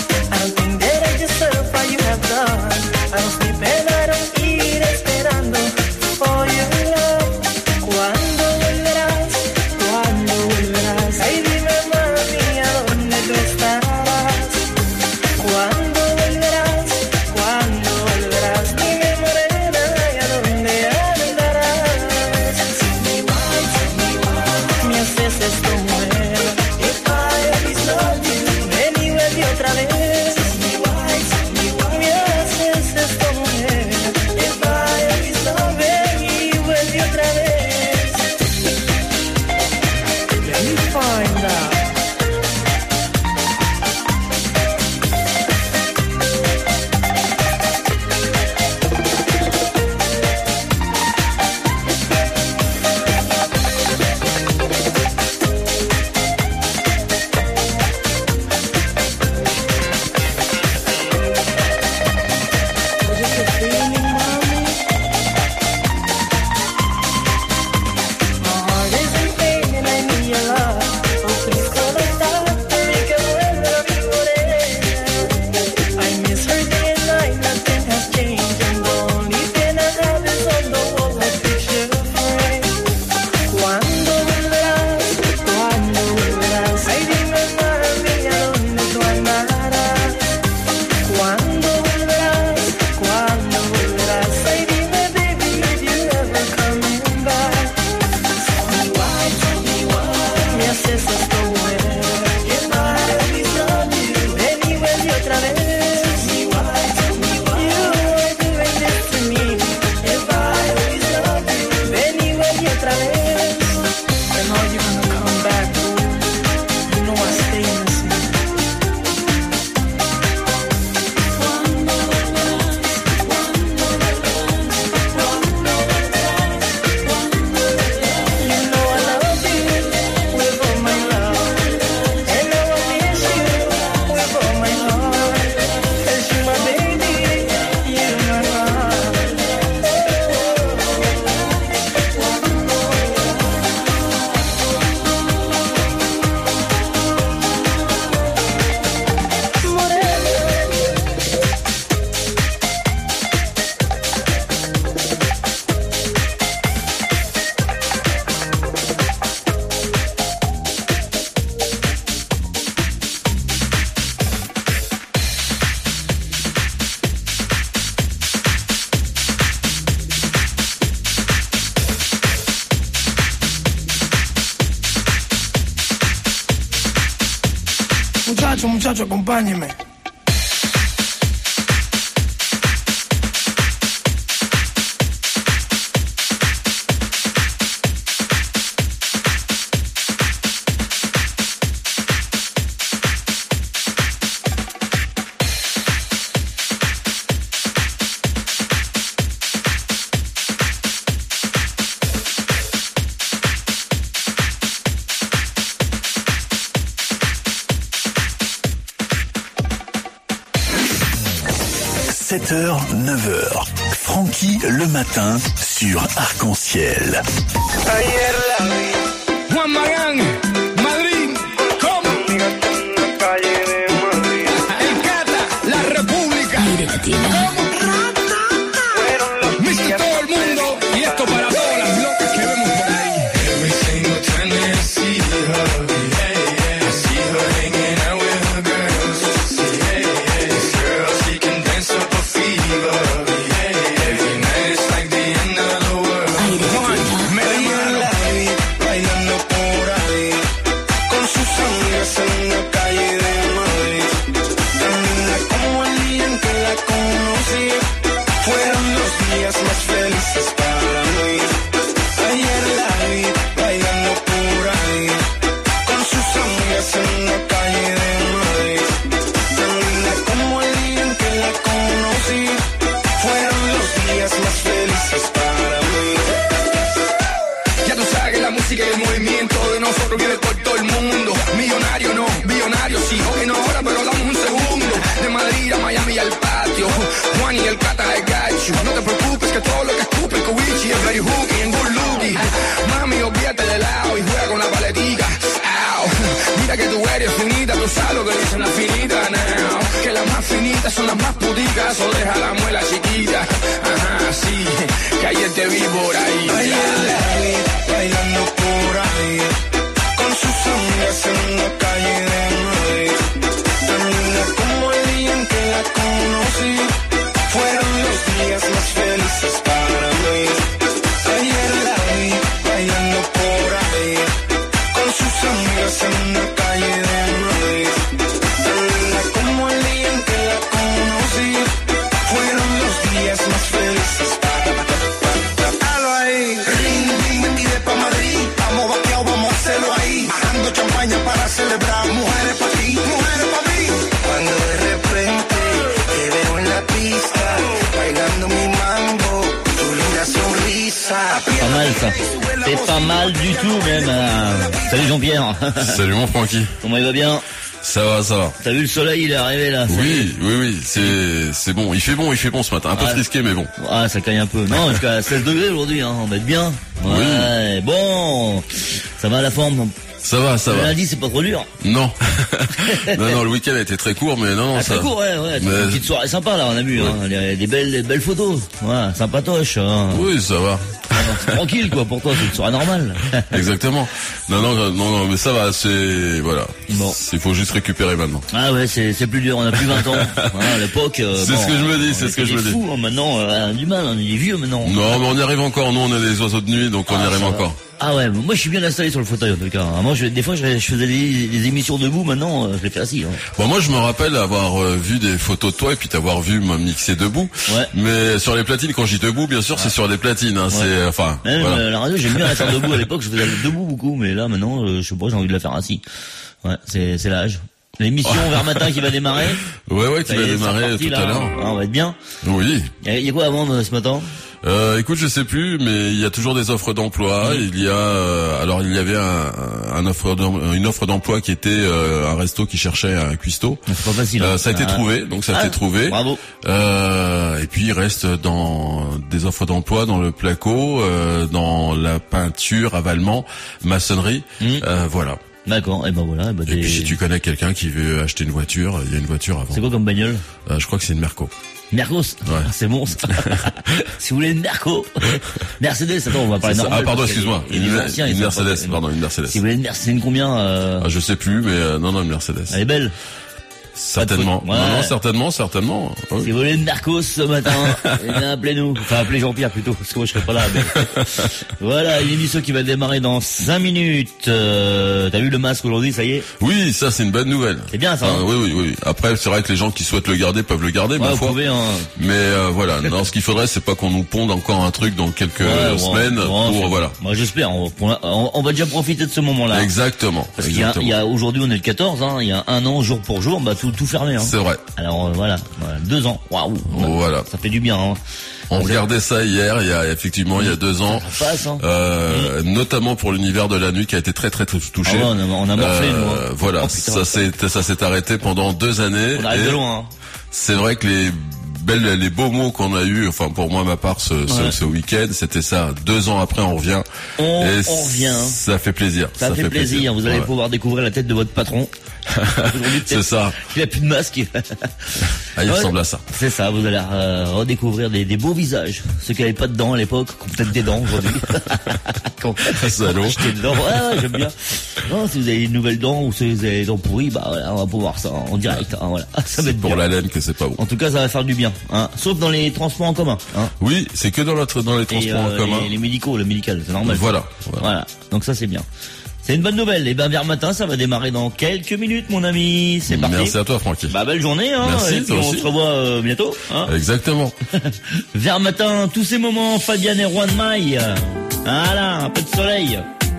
muchacho, acompáñeme. – 7h, 9h. Francky le matin sur Arc-en-Ciel. Ayer la vi. Juan Magán, Madrid, ¿cómo? El Cata, la República. Mr. Todo el mundo. Y esto para todas las locas que vemos por ahí. Every single time that I see her, I see her hanging out with her girls. This girl, she can dance up a fever. Every night it's like the end of the world. Ayer la vi bailando por ahí con sus amigas en la calle de Madrid. Tan linda como el día en que la conocí. Fueron los días más felices para mí. Ayer la vi bailando por ahí con sus amigas en la calle de Madrid. Tan linda como el día en que la conocí. Fueron los días más felices para mí. Ya tú sabes que la música y el movimiento de nosotros viene por todo el mundo. Millonario no, billonario sí, hoy no ahora, pero damos un segundo. De Madrid a Miami al patio, Juan y el Cata de gacho. No te preocupes que todo lo que escupe el Kubichi es very hooky and good looking. Mami, olvídate de lado y juega con la paletica. Au. Mira que tú eres finita, tú sabes lo que dicen las finitas now. Que las más finitas son las más puticas, o deja la muela chiquita. Ajá, sí, que ayer te vi por ahí. Ayer la vi bailando por ahí con sus amigas en la calle de Madrid. Tan linda como el día en que la conocí. Fueron los días más felices para mí. Ayer la vi bailando por ahí con sus amigas en la calle de Madrid. Tan linda como el día en que la conocí. Fueron los días más felices para mí. Halo ahí, ring, ring, me tiré pa' Madrid. Vamos vaqueados, vamos a hacerlo ahí. Bajando champaña para celebrar. Mujeres pa' ti, mujeres pa' mí. Cuando de repente te veo en la pista, bailando mi mambo, tu linda sonrisa. Pas mal ça. C'est pas mal du tout même. Salut Jean-Pierre. Salut mon Francky. Comment il va bien? Ça va, ça va. T'as vu le soleil, il est arrivé là. Oui, c'est bon. Il fait bon ce matin. Un peu frisqué, mais bon. Ah, ça caille un peu. Non, jusqu'à 16 degrés aujourd'hui, hein. On va être bien. Ouais. Bon. Ça va à la forme. Ça va. Le lundi, c'est pas trop dur. Non. non, le week-end a été très court, mais non, ça. Très court, ouais. Mais... Une petite soirée sympa, là, on a vu, ouais. Hein. Des belles photos. Ouais, sympatoche. Hein. Oui, ça va. Tranquille, quoi, pour toi, c'est une soirée normale. Exactement. Non, mais ça va, c'est, voilà. Bon. Il faut juste récupérer maintenant. Ah ouais, c'est plus dur, on a plus 20 ans. À l'époque, c'est ce que je me dis, c'est ce que je me dis. Fou, hein, maintenant, on a du mal, on est des vieux maintenant. Non, mais on y arrive encore, nous, on est des oiseaux de nuit, donc on y arrive encore. Ah ouais, moi je suis bien installé sur le fauteuil en tout cas. Moi des fois je faisais des émissions debout, maintenant je les fais assis. Hein. Bon, moi je me rappelle avoir vu des photos de toi et puis t'avoir vu me mixer debout. Ouais. Mais sur les platines, quand je dis debout, bien sûr c'est sur des platines. Hein, c'est enfin. Même voilà. La radio j'aime bien la faire debout. À l'époque je faisais debout beaucoup, mais là maintenant je sais pas, j'ai envie de la faire assis. Ouais, c'est l'âge. L'émission vers matin qui va démarrer. Ouais, qui va démarrer tout à l'heure. On va être bien. Oui. Il y a quoi à vendre ce matin? Écoute, je sais plus, mais il y a toujours des offres d'emploi. Il y a, alors il y avait une offre d'emploi qui était un resto qui cherchait un cuistot. C'est pas facile. Ça a été trouvé, donc ça a été trouvé. Bravo. Et puis il reste dans des offres d'emploi dans le placo, dans la peinture, avalement, maçonnerie, voilà. D'accord, et ben voilà. Et puis si tu connais quelqu'un qui veut acheter une voiture, il y a une voiture avant. C'est quoi comme bagnole? Je crois que c'est une Merco. Mercos, ouais. C'est bon ça. Si vous voulez une Merco, Mercedes, attends, on va parler normal. Ah pardon, excuse-moi, une Mercedes, pardon, une Mercedes. Si vous voulez une Mercedes, c'est une combien Je sais plus, mais non, une Mercedes. Elle est belle. Certainement. Ouais. Non, certainement. Oui. Si vous voulez une Narcos ce matin, eh bien, appelez-nous. Enfin, appelez Jean-Pierre plutôt, parce que moi je serai pas là. Mais... voilà, une émission qui va démarrer dans 5 minutes. T'as vu le masque aujourd'hui, ça y est? Oui, ça c'est une bonne nouvelle. C'est bien ça. Oui. Après, c'est vrai que les gens qui souhaitent le garder peuvent le garder, ma foi. Pouvez, hein. Mais voilà, non, ce qu'il faudrait, c'est pas qu'on nous ponde encore un truc dans quelques semaines voilà. Moi j'espère. On va déjà profiter de ce moment-là. Exactement. Parce qu'il y a aujourd'hui on est le 14, hein. Il y a un an jour pour jour, tout fermé. Hein. C'est vrai. Alors voilà, 2 ans. Waouh. Voilà. Ça fait du bien. Hein. On regardait ça hier, il y a 2 ans, ça passe, hein. Notamment pour l'univers de la nuit qui a été très touché. Ah ouais, on a morflé, nous. Voilà, Oh, putain, ça s'est arrêté pendant 2 années. On arrive de loin. Hein. C'est vrai que les beaux mots qu'on a eu, enfin pour moi ma part ce week-end, c'était ça. 2 ans après on revient. On revient. Ça fait plaisir. Ça fait plaisir. Vous allez pouvoir découvrir la tête de votre patron. C'est ça. Il a plus de masque. Il ressemble à ça. C'est ça, vous allez redécouvrir des beaux visages. Ceux qui n'avaient pas de dents à l'époque, qui ont peut-être des dents aujourd'hui. Salaud. Ouais, j'aime bien. Non, si vous avez une nouvelle dent ou si vous avez des dents pourries, bah voilà, on va pouvoir ça en direct. Hein, voilà. Ça va être pour bien. la laine que c'est pas bon. En tout cas, ça va faire du bien. Hein. Sauf dans les transports en commun. Hein. Oui, c'est que dans les transports en commun. Les médicaux, le médical, c'est normal. Voilà. Donc ça, c'est bien. C'est une bonne nouvelle. Et ben vers matin, ça va démarrer dans quelques minutes, mon ami. C'est parti. Merci à toi, Francky. Belle journée. Hein. Merci, et puis toi on aussi. se revoit bientôt. Hein. Exactement. Vers matin, tous ces moments, Fabian et Juan Maille. Voilà, un peu de soleil.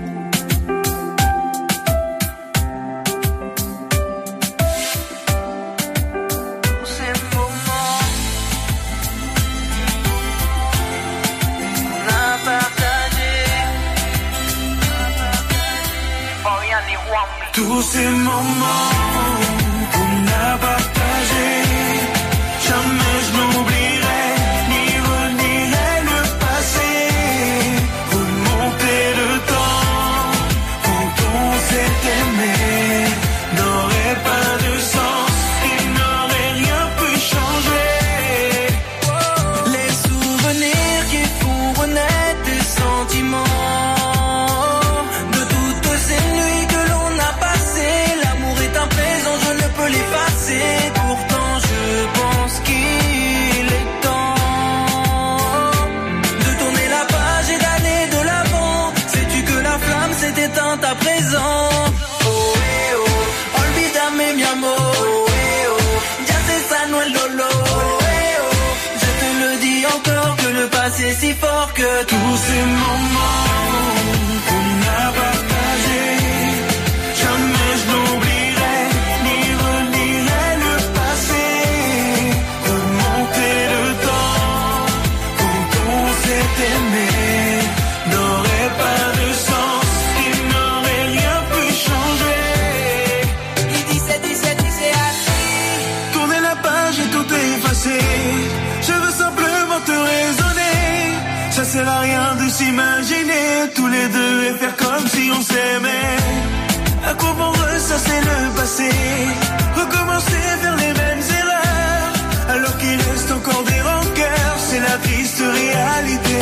Tous ces moments qu'on a partagés, jamais je n'oublierai ni renierai le passé. Remonter le temps quand on s'est aimé n'aurait pas de sens, il n'aurait rien pu changer. Les souvenirs qui font renaître des sentiments. Pourtant je pense qu'il est temps de tourner la page et d'aller de l'avant. Sais-tu que la flamme s'est éteinte à présent? Oh eh oh, olvídame mi amor. Oh eh oh, ya cesa no el dolor. Oh eh oh, je te le dis encore que le passé est si fort que tous ces moments qu'on a partagés, jamais je n'oublierai. N'aurait pas de sens, il n'aurait rien pu changer. Il disait assis. Tourner la page et tout effacer. Je veux simplement te raisonner. Ça sert à rien de s'imaginer tous les deux et faire comme si on s'aimait. À quoi bon ressasser le passé, recommencer vers les mêmes erreurs, alors qu'il reste encore des rancœurs, c'est la triste réalité.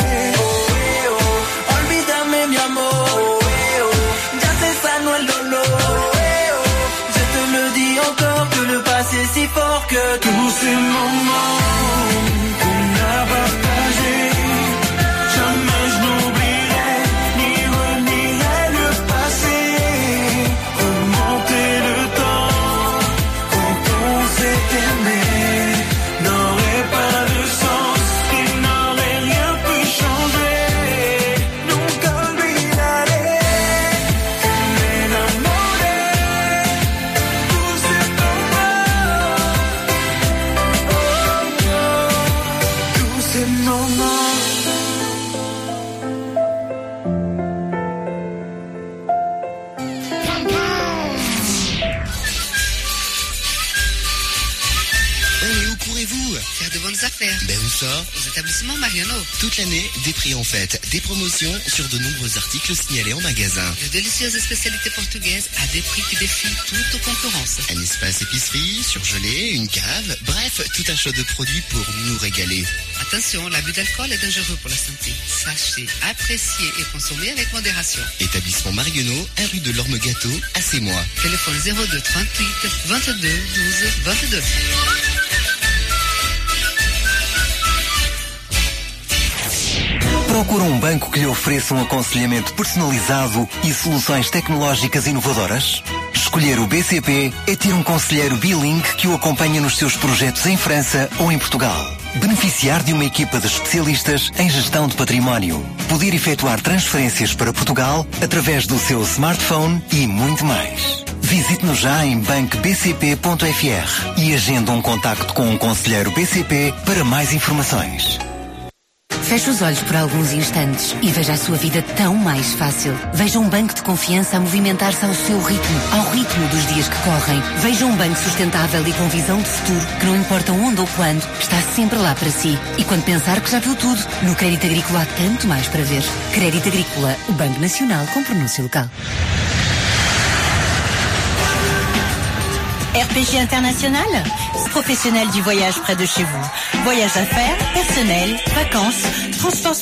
Mi amor, oh, eh, oh, ya cesa no el dolor, oh, eh, oh, je te le dis encore que le passé est si fort que tous ces moments qu'on a partagés, jamais je n'oublierai ni renierai le passé. Remonter le temps quand on s'est aimé n'aurait pas de sens, il n'aurait rien pu changer. Faire de bonnes affaires. Ben où ça? Aux établissements Mariano. Toute l'année, des prix en fête, des promotions sur de nombreux articles signalés en magasin. De délicieuses spécialités portugaises à des prix qui défient toute concurrence. Un espace épicerie, surgelé, une cave, bref, tout un choix de produits pour nous régaler. Attention, l'abus d'alcool est dangereux pour la santé. Sachez, apprécier et consommer avec modération. Établissement Marionneau, 1 rue de l'Orme-Gâteau, à Sémois. Téléphone 02 38 22 12 22. Procura um banco que lhe ofereça um aconselhamento personalizado e soluções tecnológicas inovadoras? Escolher o BCP é ter um conselheiro bilingue que o acompanha nos seus projetos em França ou em Portugal. Beneficiar de uma equipa de especialistas em gestão de património. Poder efetuar transferências para Portugal através do seu smartphone e muito mais. Visite-nos já em bancobcp.fr e agenda um contacto com um conselheiro BCP para mais informações. Feche os olhos por alguns instantes e veja a sua vida tão mais fácil. Veja um banco de confiança a movimentar-se ao seu ritmo, ao ritmo dos dias que correm. Veja um banco sustentável e com visão de futuro, que não importa onde ou quando, está sempre lá para si. E quando pensar que já viu tudo, no Crédito Agrícola há tanto mais para ver. Crédito Agrícola, o Banco Nacional com pronúncia local. RPG International, professionnel du voyage près de chez vous. Voyage d'affaires, personnel, vacances, transport